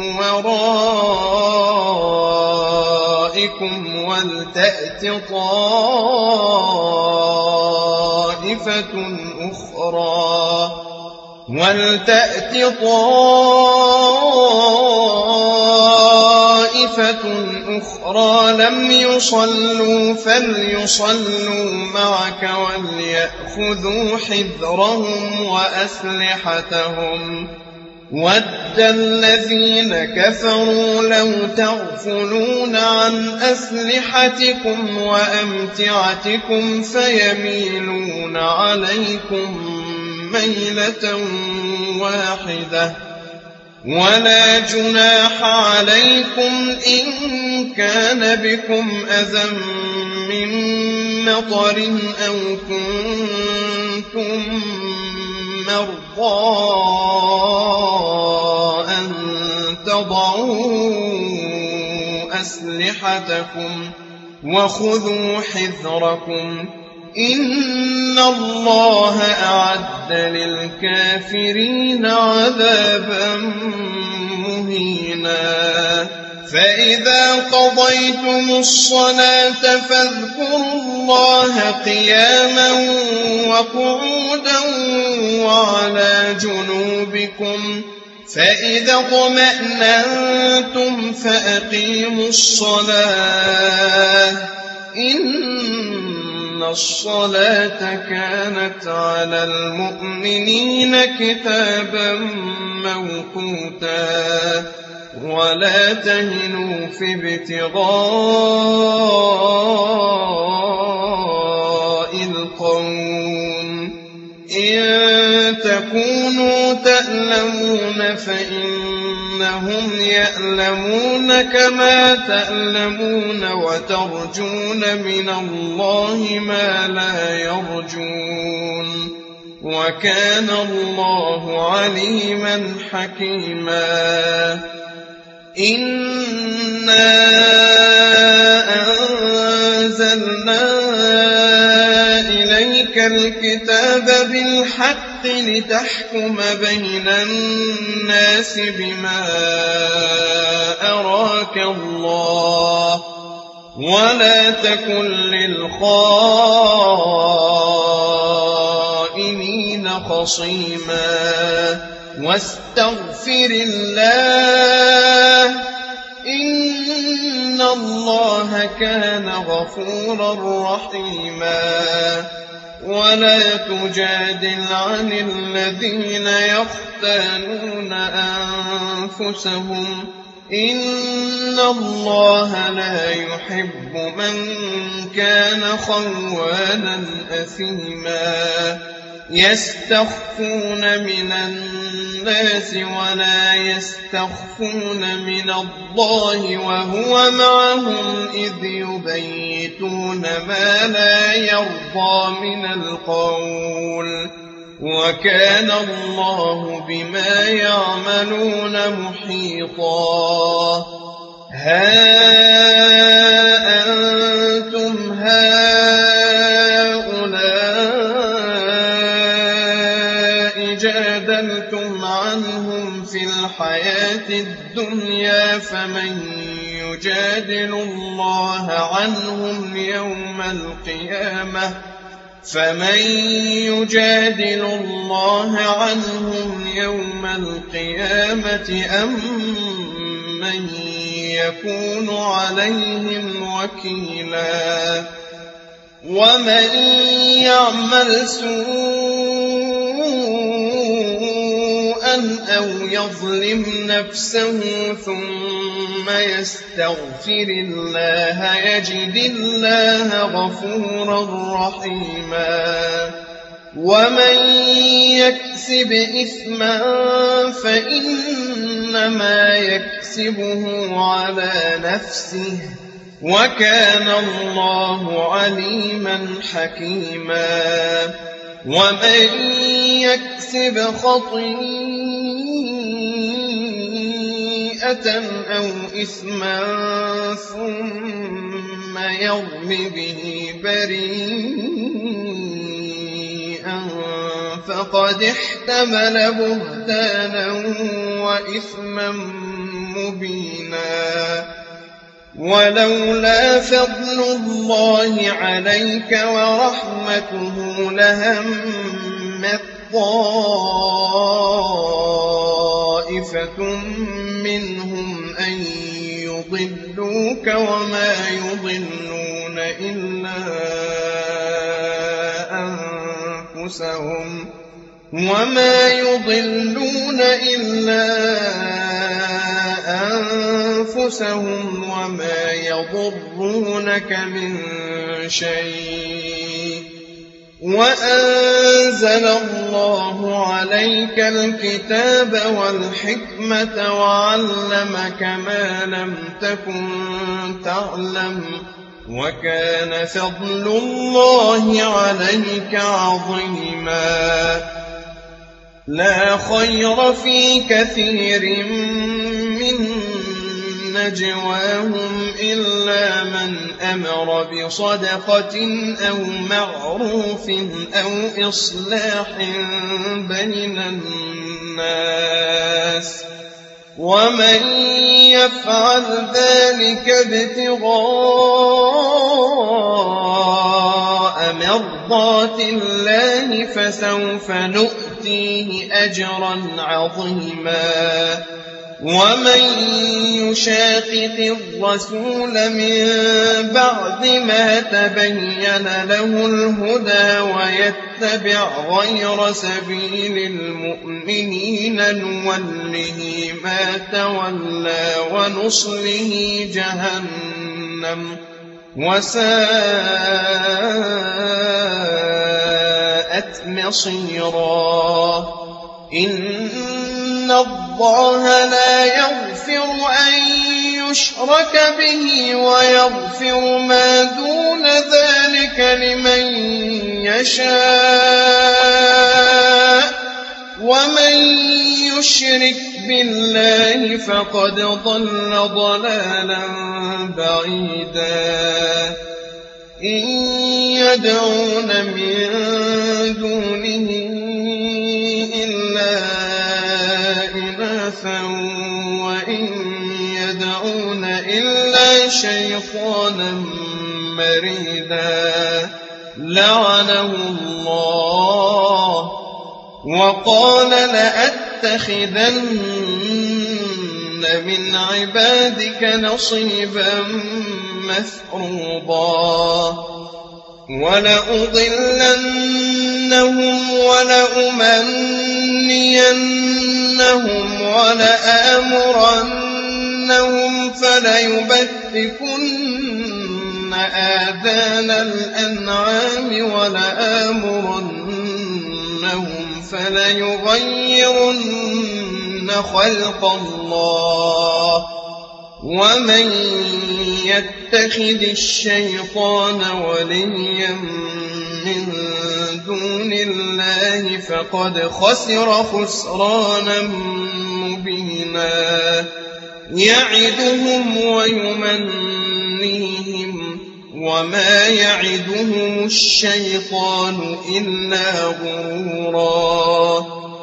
Speaker 1: ورائكم ولتأت طائفة أخرى لم يصلوا فليصلوا معك وليأخذوا حذرهم وأسلحتهم وَدَّ الَّذِينَ كَفَرُوا لَوْ تَغْفُلُونَ عَنْ أَسْلِحَتِكُمْ وَأَمْتِعَتِكُمْ فَيَمِيلُونَ عَلَيْكُمْ مَيْلَةً وَاحِدَةً وَلَا جُنَاحَ عَلَيْكُمْ إِن كَانَ بِكُمْ أَذًى مِّن مَّطَرٍ أَوْ كُنتُم مَّرْضَىٰ أَن تَضَعُوا أَسْلِحَتَكُمْ وَخُذُوا حِذْرَكُمْ إِنَّ اللَّهَ أَعَدَّ لِلْكَافِرِينَ عَذَابًا مُّهِينًا فَإِذَا قَضَيْتُمُ الصَّلَاةَ فاذكروا الله قِيَامًا وَقُعُودًا وَعَلَىٰ جُنُوبِكُمْ فَإِذَا اطْمَأْنَنتُمْ فَأَقِيمُوا الصَّلَاةَ إِنَّ الصَّلَاةَ كَانَتْ عَلَى الْمُؤْمِنِينَ كِتَابًا مَّوْقُوتًا وَلَا تَهِنُوا فِي ابْتِغَاءِ الْقَوْمِ إِن تَكُونُوا تَأْلَمُونَ فَإِنَّهُمْ يَأْلَمُونَ كَمَا تَأْلَمُونَ وَتَرْجُونَ مِنَ اللَّهِ مَا لَا يَرْجُونَ وَكَانَ اللَّهُ عَلِيمًا حَكِيمًا إِنَّا أَنزَلْنَا إِلَيْكَ الْكِتَابَ بِالْحَقِّ لِتَحْكُمَ بَيْنَ النَّاسِ بِمَا أَرَاكَ اللَّهُ وَلَا تَكُن لِّلْخَائِنِينَ خَصِيمًا وَاسْتَغْفِرِ اللَّهَ إِنَّ اللَّهَ كَانَ غَفُورًا رَّحِيمًا وَلَا تُجَادِلْ عَنِ الَّذِينَ يَخْتَانُونَ أَنفُسَهُمْ إِنَّ اللَّهَ لَا يُحِبُّ مَن كَانَ خَوَّانًا أَثِيمًا يَسْتَخْفُونَ مِنَ النَّاسِ وَلَا يَسْتَخْفُونَ مِنَ اللَّهِ وَهُوَ مَعَهُمْ إِذْ يُبَيِّتُونَ مَا لَا يَرْضَىٰ مِنَ الْقَوْلِ وَكَانَ اللَّهُ بِمَا يَعْمَلُونَ مُحِيطًا هَا أَنتُمْ هَٰؤُلَاءِ جَادَلْتُمْ عَنْهُمْ فِي الْحَيَاةِ الدُّنْيَا فَمَن يُجَادِلُ اللَّهَ عَنْهُمْ يَوْمَ الْقِيَامَةِ أَم مَّن يَكُونُ عَلَيْهِمْ وَكِيلًا وَمَن يَعْمَلْ سُوءًا أَوْ يَظْلِمْ نَفْسَهُ ثُمَّ يَسْتَغْفِرِ اللَّهَ يَجِدِ اللَّهَ غَفُورًا رَّحِيمًا وَمَن يَكْسِبْ إِثْمًا فَإِنَّمَا يَكْسِبُهُ عَلَىٰ نَفْسِهِ وَكَانَ اللَّهُ عَلِيمًا حَكِيمًا وَمَن يَكْسِبْ خَطِيئَةً أَوْ إِثْمًا ثُمَّ يَرْمِ بِهِ بَرِيئًا فقد احتمل بهتانا وإثما مبينا. ولولا فضل الله عليك ورحمته لهمت طائفة منهم أن يضلوك وما يضلون إلا أنفسهم وما يضرونك من شيء. وأنزل الله عليك الكتاب والحكمة وعلمك ما لم تكن تعلم وكان فضل الله عليك عظيما. لا خير في كثير من نجواهم إلا من أمر بصدقة أو معروف أو إصلاح بين الناس ومن يفعل ذلك ابتغاء مرضات الله فسوف نؤتيه أجرا عظيما. ومن يشاقق الرسول من بعد ما تبين له الهدى ويتبع غير سبيل المؤمنين نوله ما تولى ونصله جهنم وساءت مصيرا. إن الله لا يغفر أن يشرك به ويغفر ما دون ذلك لمن يشاء ومن يشرك بالله فقد ضل ضلالا بعيدا. إن يدعون من دونه إلا إناثا وإن يدعون إلا شيطانا مريدا لعنه الله وقال لأتخذن من عبادك نصيبا مفروضا ولأضلنهم ولأمنينهم ولآمرنهم فليبتكن آذان الأنعام ولآمرنهم فليغيرن خلق الله ومن يتخذ الشيطان وليا من دون الله فقد خسر خسرانا مبينا. يعدهم ويمنيهم وما يعدهم الشيطان إلا غرورا.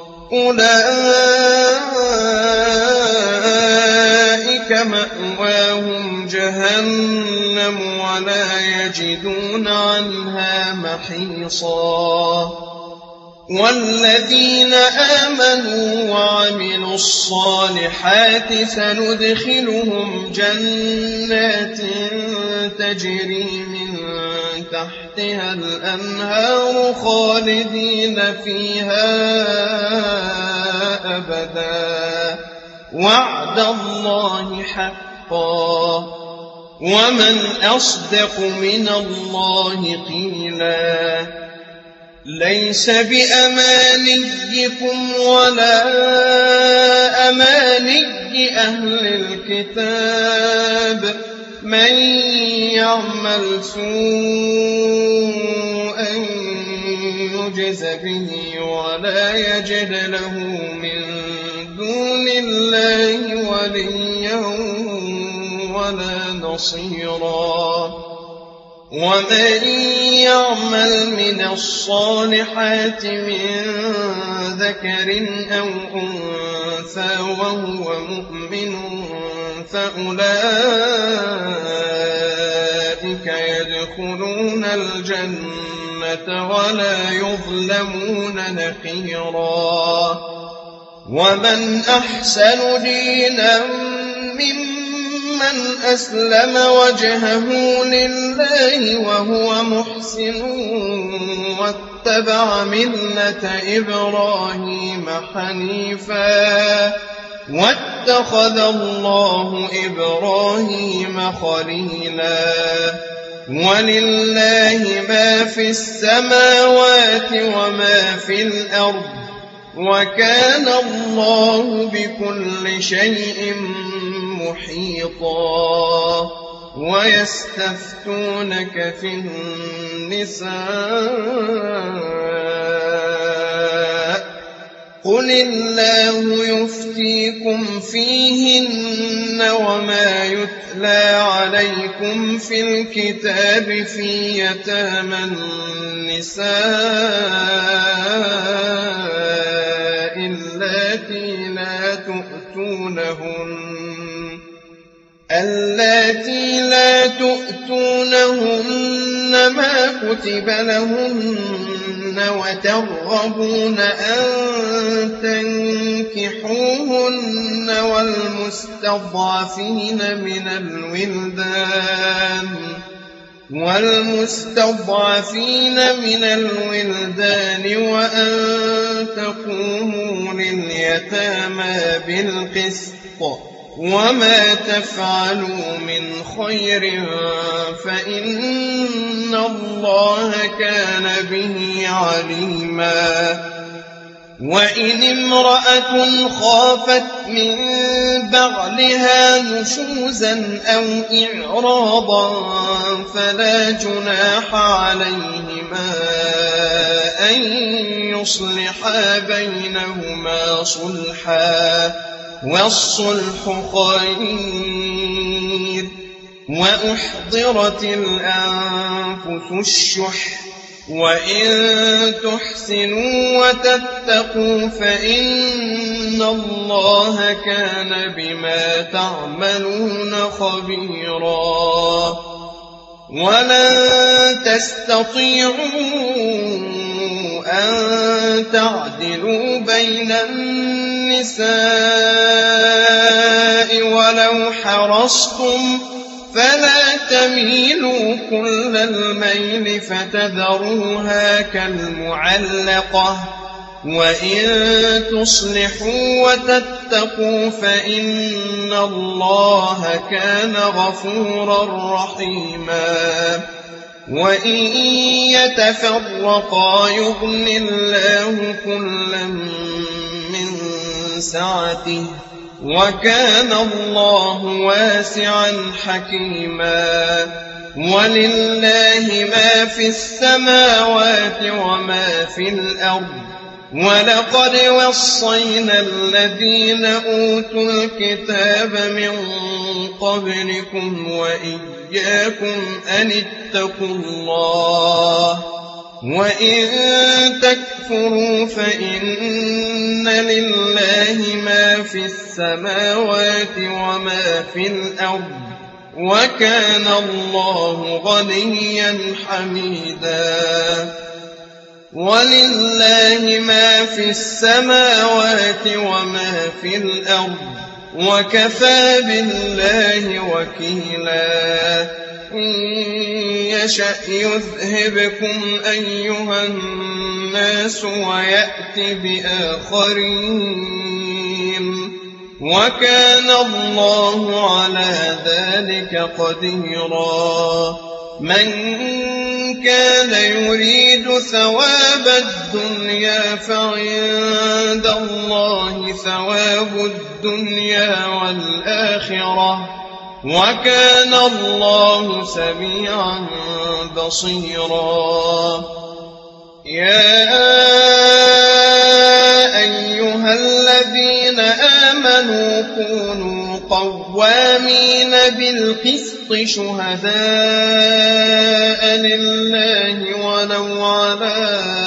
Speaker 1: أولئك مأواهم جهنم ولا يجدون عنها محيصا. والذين آمنوا وعملوا الصالحات سندخلهم جنات تجري من تحتها الأنهار خالدين فيها أبدا وعد الله حقا ومن أصدق من الله قيلا. ليس بأمانيكم ولا أماني أهل الكتاب من يعمل سوءا يجز به ولا يجد له من دون الله وليا ولا نصيرا. ومن يعمل من الصالحات من ذكر أو أنثى وهو مؤمن فأولئك يدخلون الجنة ولا يظلمون نقيرا ومن أحسن دينا ممن أسلم وجهه لله وهو محسن واتبع ملة إبراهيم حنيفا واتخذ الله إبراهيم خليلا ولله ما في السماوات وما في الأرض وكان الله بكل شيء محيطا ويستفتونك في النساء قل الله يفتيكم فيهن وما يتلى عليكم في الكتاب في يتامى النساء اللاتي لا تؤتونهن ما كتب لهن وترغبون أن تنكحوهن والمستضعفين من الولدان وأن تقوموا لليتامى بالقسط وما تفعلوا من خير فإن الله كان به عليما وإن امرأة خافت من بعلها نشوزا أو إعراضا فلا جناح عليهما أن يصلحا بينهما صلحا والصلح خير وأحضرت الأنفس الشح وإن تحسنوا وتتقوا فإن الله كان بما تعملون خبيرا ولن تستطيعوا أن تعدلوا بين النساء ولو حرصتم فلا تميلوا كل الميل فتذروها كالمعلقة وإن تصلحوا وتتقوا فإن الله كان غفورا رحيما وإن يتفرقا يغن الله كلا من سعته وكان الله واسعا حكيما ولله ما في السماوات وما في الأرض ولقد وصينا الذين أوتوا الكتاب من قبلكم وإياكم أن اتقوا الله وإن تكفروا فإن لله ما في السماوات وما في الأرض وكان الله غنيا حميدا ولله ما في السماوات وما في الأرض وكفى بالله وكيلا إن يشأ يذهبكم أيها الناس ويأت بآخرين وكان الله على ذلك قديرا من كان يريد ثواب الدنيا فعند الله ثواب الدنيا والآخرة وكان الله سميعا بصيرا يا أيها الذين آمنوا كونوا قوامين بالقسط شهداء لله ولو على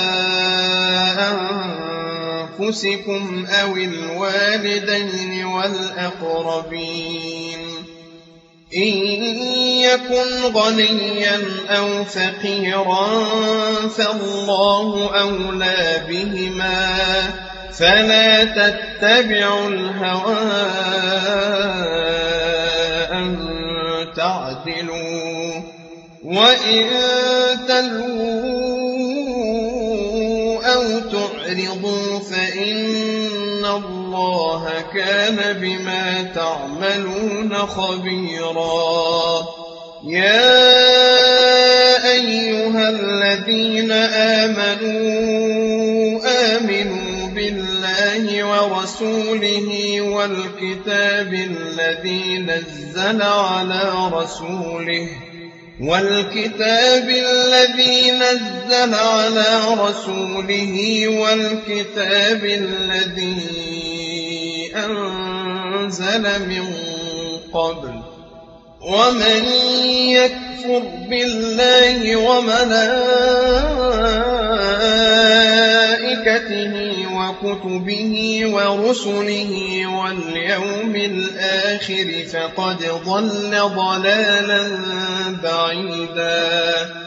Speaker 1: أنفسكم أو الوالدين والأقربين إن يكن غنيا أو فقيرا فالله أولى بهما فلا تتبعوا الهوى أن تعدلوا وإن تلووا أو تعرضوا فإن الله كان بما تعملون خبيرا يا أيها الذين آمنوا بالله ورسوله والكتاب الذي نزل على رسوله والكتاب الذي أنزل من قبل ومن يكفر بالله وملائكته وكتبه ورسله واليوم الآخر فقد ضل ضلالا بعيدا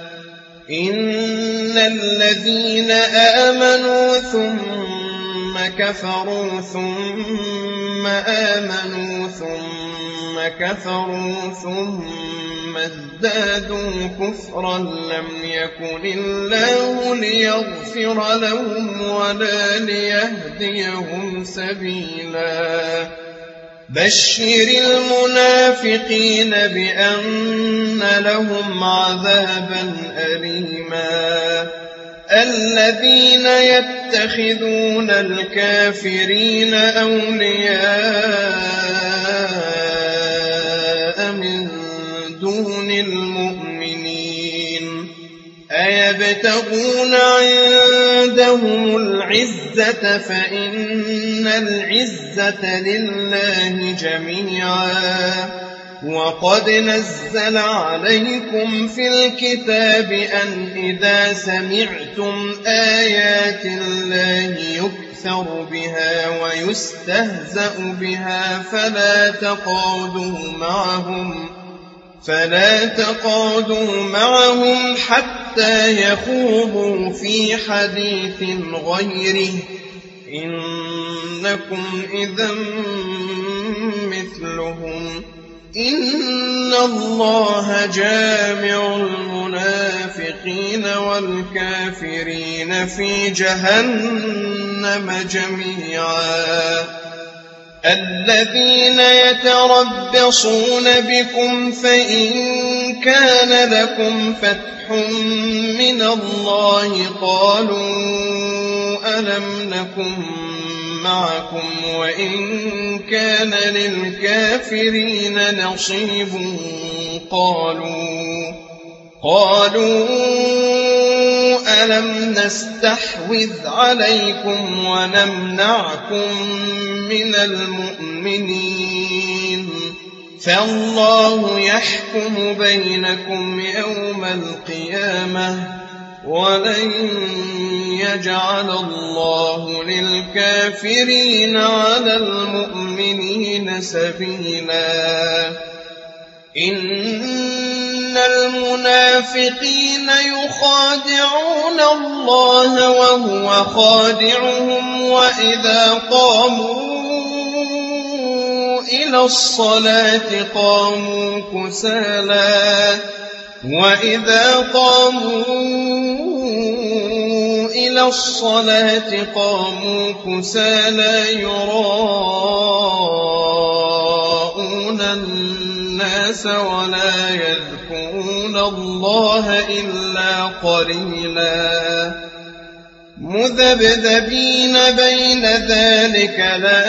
Speaker 1: إن الذين آمنوا ثم كفروا ثم آمنوا ثم كفروا ثم ازدادوا كفرا لم يكن الله ليغفر لهم ولا ليهديهم سبيلا بشر المنافقين بأن لهم عذابا أليما الذين يتخذون الكافرين أولياء من دون المؤمنين أيبتغون عندهم العزة فإن العزة لله جميعا وقد نزل عليكم في الكتاب أن إذا سمعتم آيات الله يكفر بها ويستهزأ بها فلا تقعدوا معهم حتى يخوضوا في حديث غيره إنكم إذا مثلهم إن الله جامع المنافقين والكافرين في جهنم جميعا الذين يتربصون بكم فإن كان لكم فتح من الله قالوا ألم نكن معكم وإن كان للكافرين نصيب قالوا ألم نستحوذ عليكم ونمنعكم من المؤمنين فالله يحكم بينكم يوم القيامة ولن يجعل الله للكافرين على المؤمنين سبيلا إن المنافقين يخادعون الله وهو خادعهم وإذا قاموا إلى الصلاة قاموا كسالى يراءون الناس ولا يذكرون الله إلا قليلا مذبذبين بين ذلك لا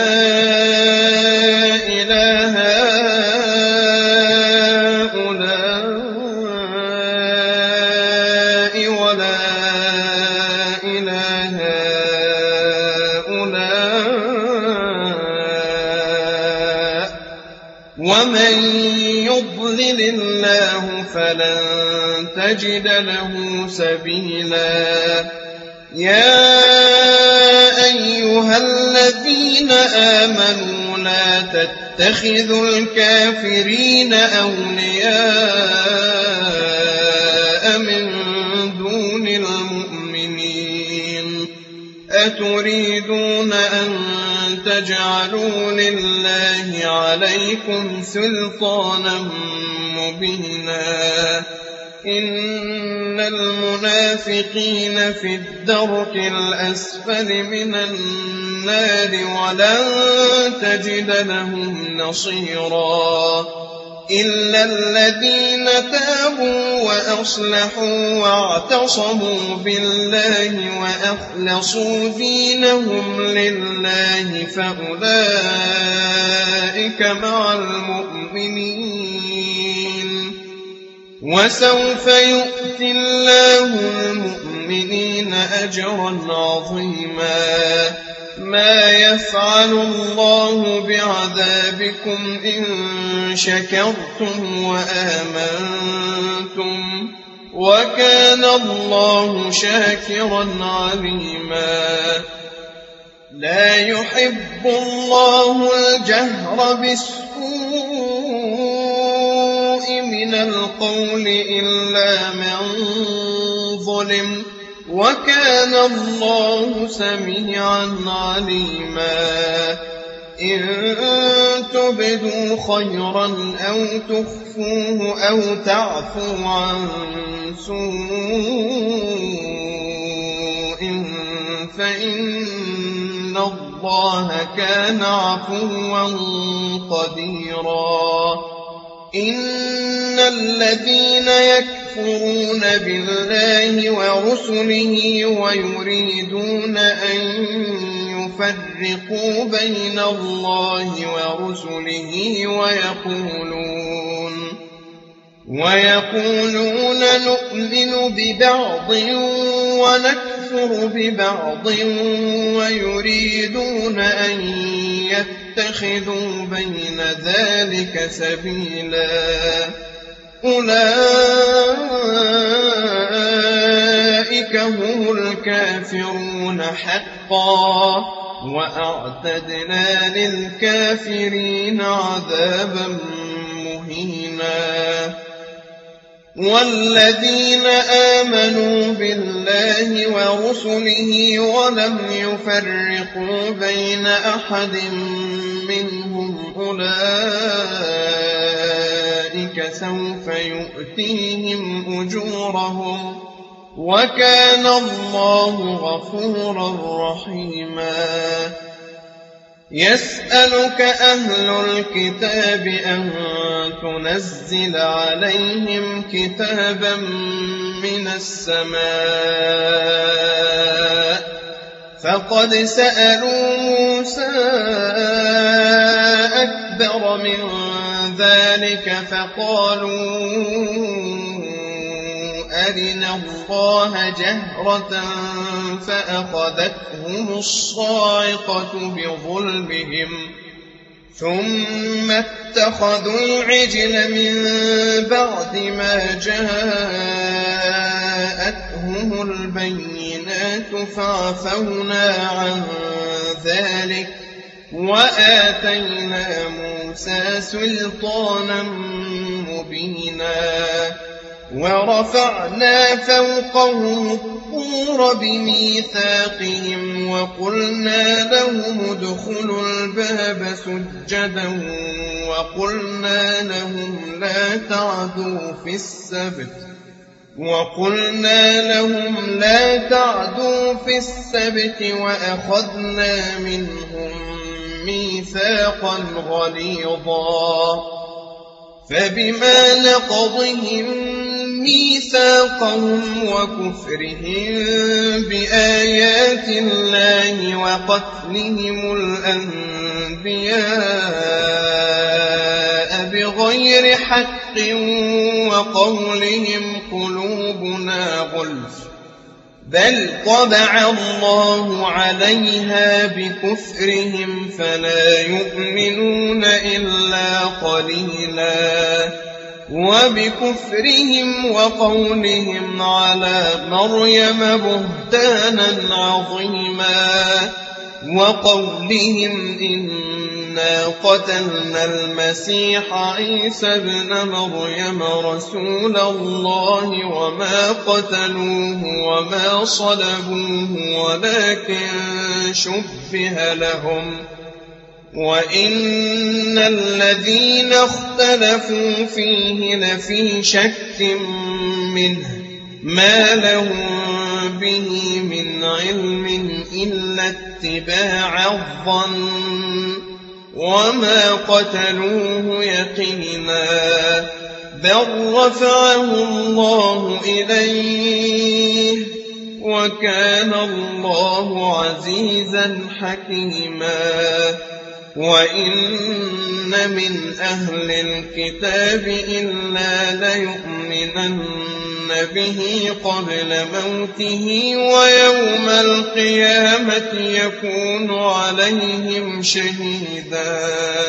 Speaker 1: إله هؤلاء ولا ومن يضلل الله فلن تجد له سبيلا يا أيها الذين آمنوا لا تتخذوا الكافرين أولياء من دون المؤمنين أتريدون أن تجعلوا لله عليكم سلطانا مبينا إن المنافقين في الدرك الأسفل من النار ولن تجد لهم نصيرا إلا الذين تابوا وأصلحوا واعتصموا بالله وأخلصوا دينهم لله فأولئك مع المؤمنين وسوف يؤتي الله المؤمنين أجرا عظيما ما يفعل الله بعذابكم إن شكرتم وآمنتم وكان الله شاكرا عليما لا يحب الله الجهر بالسوء من القول إلا من ظلم وكان الله سميعا عليما إن تبدوا خيرا أو تخفوه أو تعفوا عن سوء فإن الله كان عفوا قديرا إن الذين يكفرون بالله ورسله ويريدون أن يفرقوا بين الله ورسله ويقولون نؤمن ببعض ونكفر ببعض ويريدون أن يتخذوا بين ذلك سبيلا أولئك هم الكافرون حقا وأعتدنا للكافرين عذابا مهينا والذين آمنوا بالله ورسله ولم يفرقوا بين أحد منهم أولئك سوف يؤتيهم أجورهم وكان الله غفورا رحيما يسألك أهل الكتاب أن تنزل عليهم كتابا من السماء فقد سألوا موسى أكبر من ذلك فقالوا أرنا الله جهرة فأخذتهم الصاعقة بظلمهم ثم اتخذوا العجل من بعد ما جاءتهم البينات فعفونا عن ذلك وآتينا موسى سلطانا مبينا ورفعنا فوقهم الطور بميثاقهم وقلنا لهم ادخلوا الباب سجدا وقلنا لهم لا تعدوا في السبت وأخذنا منهم ميثاقا غليظا فبما نقضهم ميثاقهم وكفرهم بآيات الله وقتلهم الأنبياء بغير حق وقولهم قلوبنا غلف بل طبع الله عليها بكفرهم فلا يؤمنون إلا قليلا وبكفرهم وقولهم على مريم بهتانا عظيما وقولهم إنا قتلنا المسيح عيسى ابن مريم رسول الله وما قتلوه وما صلبوه ولكن شبه لهم وإن الذين اختلفوا فيه لفي شك منه ما لهم به من علم إلا اتباع الظن وما قتلوه يقينا بل رفعه الله إليه وكان الله عزيزا حكيما وإن من أهل الكتاب إلا ليؤمنن به قبل موته ويوم القيامة يكون عليهم شهيدا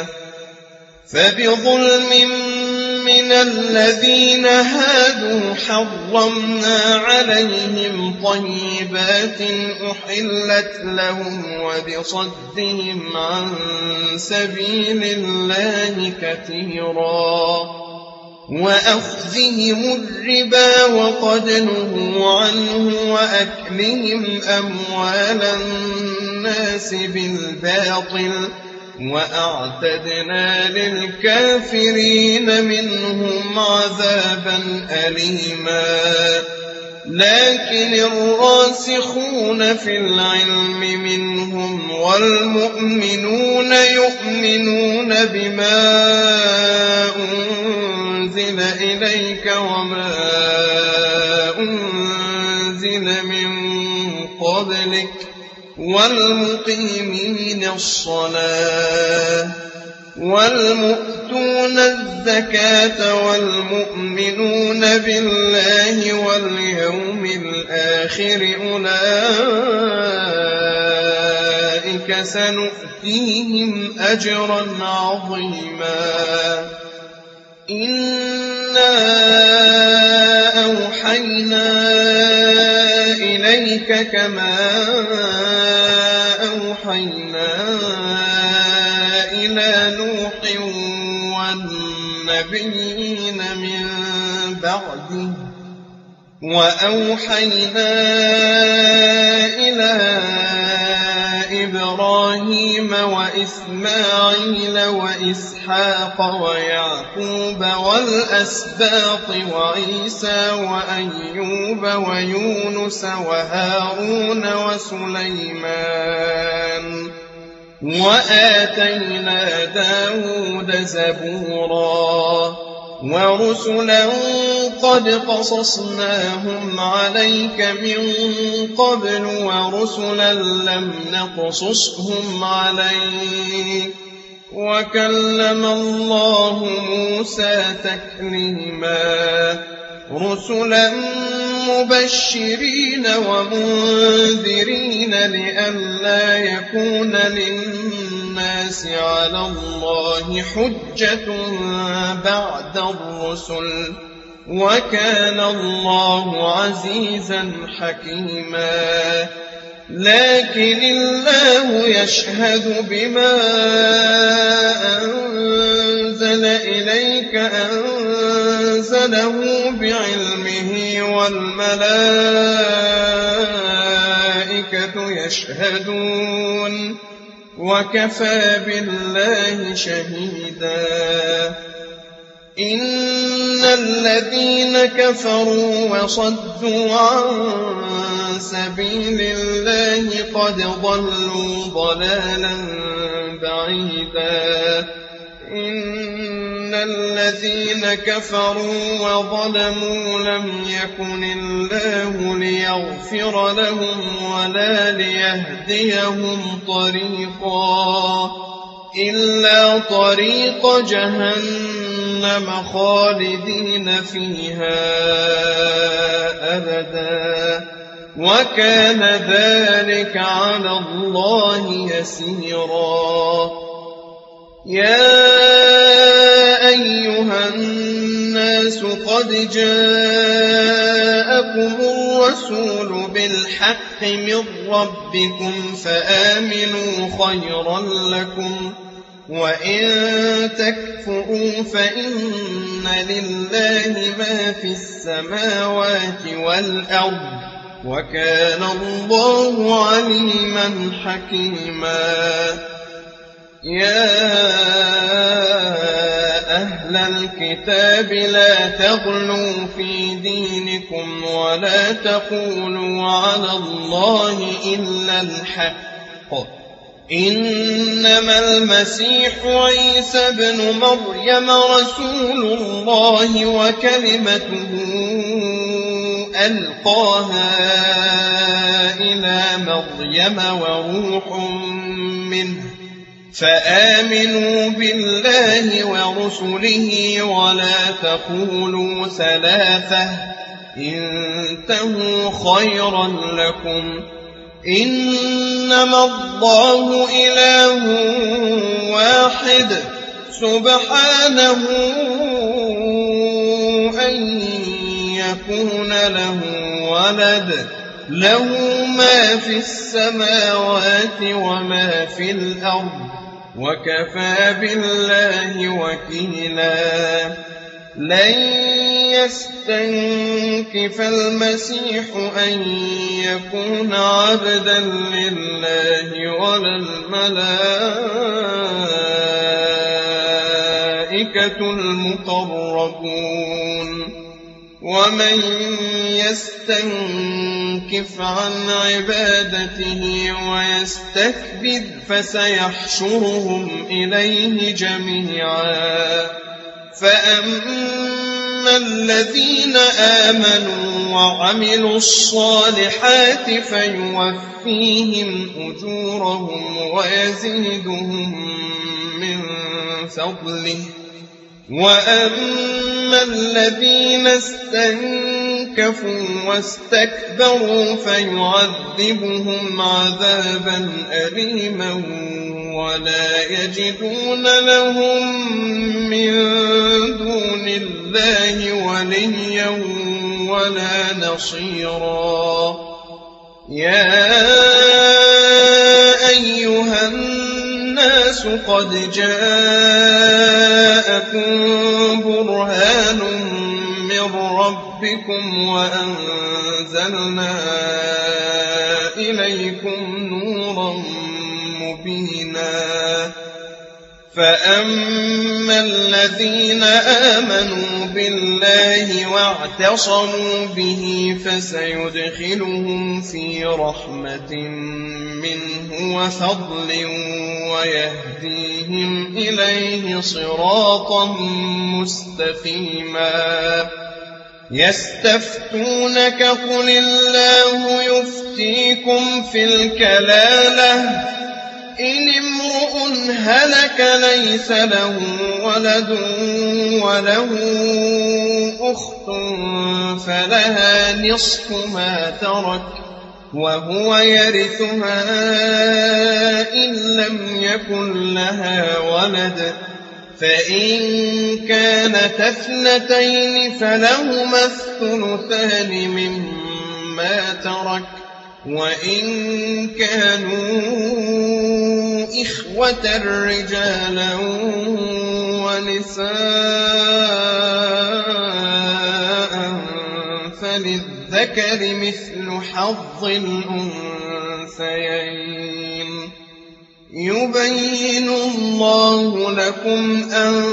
Speaker 1: فبظلم من الذين هادوا حرمنا عليهم طيبات أحلت لهم وبصدهم عن سبيل الله كثيرا وأخذهم الربا وقد نهوا عنه وأكلهم أموال الناس بالباطل وأعتدنا للكافرين منهم عذابا أليما لكن الراسخون في العلم منهم والمؤمنون يؤمنون بما أنزل إليك وما أنزل من قبلك والمقيمين الصلاة والمؤتون الزكاة والمؤمنون بالله واليوم الآخر أولئك سنؤتيهم أجرا عظيما إنا أوحينا إليك كما أوحينا إلى نوح والنبيين من بعده وأوحينا إلى إبراهيم وإسماعيل وإسحاق ويعقوب والأسباط وعيسى وأيوب ويونس وهارون وسليمان وآتينا داود زبورا ورسلا قد قصصناهم عليك من قبل ورسلا لم نقصصهم عليك وكلم الله موسى تكليما رسلا مبشرين ومنذرين لئلا يكون للناس على الله حجة بعد الرسل وكان الله عزيزا حكيما لكن الله يشهد بما أنزل إليك أنزله بعلمه والملائكة يشهدون وكفى بالله شهيدا إن الذين كفروا وصدوا عن سبيل الله قد ضلوا ضلالا بعيدا إن الذين كفروا وظلموا لم يكن الله ليغفر لهم ولا ليهديهم طريقا إلا طريق جهنم خالدين فيها أبدا وكان ذلك على الله يسيرا. يا أيها الناس قد جاءكم الرسول بالحق من ربكم فآمنوا خيرا لكم، وإن تكفروا فإن لله ما في السماوات والأرض، وكان الله عليما حكيما. يا أهل الكتاب لا تغلوا في دينكم ولا تقولوا على الله إلا الحق، إنما المسيح عيسى ابن مريم رسول الله وكلمته ألقاها إلى مريم وروح منه، فآمنوا بالله ورسله ولا تقولوا ثلاثة، انتهوا خيرا لكم، إنما الله إله واحد سبحانه أن يكون له ولد، له ما في السماوات وما في الأرض، وكفى بالله وكيلا. لن يستنكف المسيح أن يكون عبدا لله ولا الملائكة المقربون، ومن يستنكف عن عبادته ويستكبر فسيحشرهم إليه جميعا. فأما الذين آمنوا وعملوا الصالحات فيوفيهم أجورهم ويزيدهم من فضله، وأما الذين استنكفوا واستكبروا فيعذبهم عذابا أليما ولا يجدون لهم من دون الله وليا ولا نصيرا. يا أيها الناس قد جاءكم برهان من ربكم وأنزلنا إليكم نورا مبينا. فأما الذين آمنوا بالله واعتصموا به فسيدخلهم في رحمة منه وفضل ويهديهم إليه صراطا مستقيما. يستفتونك قل الله يفتيكم في الكلالة إن امرؤ هلك ليس له ولد وله أخت فلها نصف ما ترك وهو يرثها إن لم يكن لها ولد، فإن كانت اثنتين فلهما الثلثان مما ترك، وإن كانوا إخوة رجالا ونساء فللذكر مثل حظ الأنثيين. يبين الله لكم أن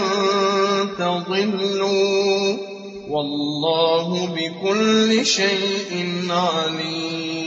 Speaker 1: تضلوا والله بكل شيء عليم.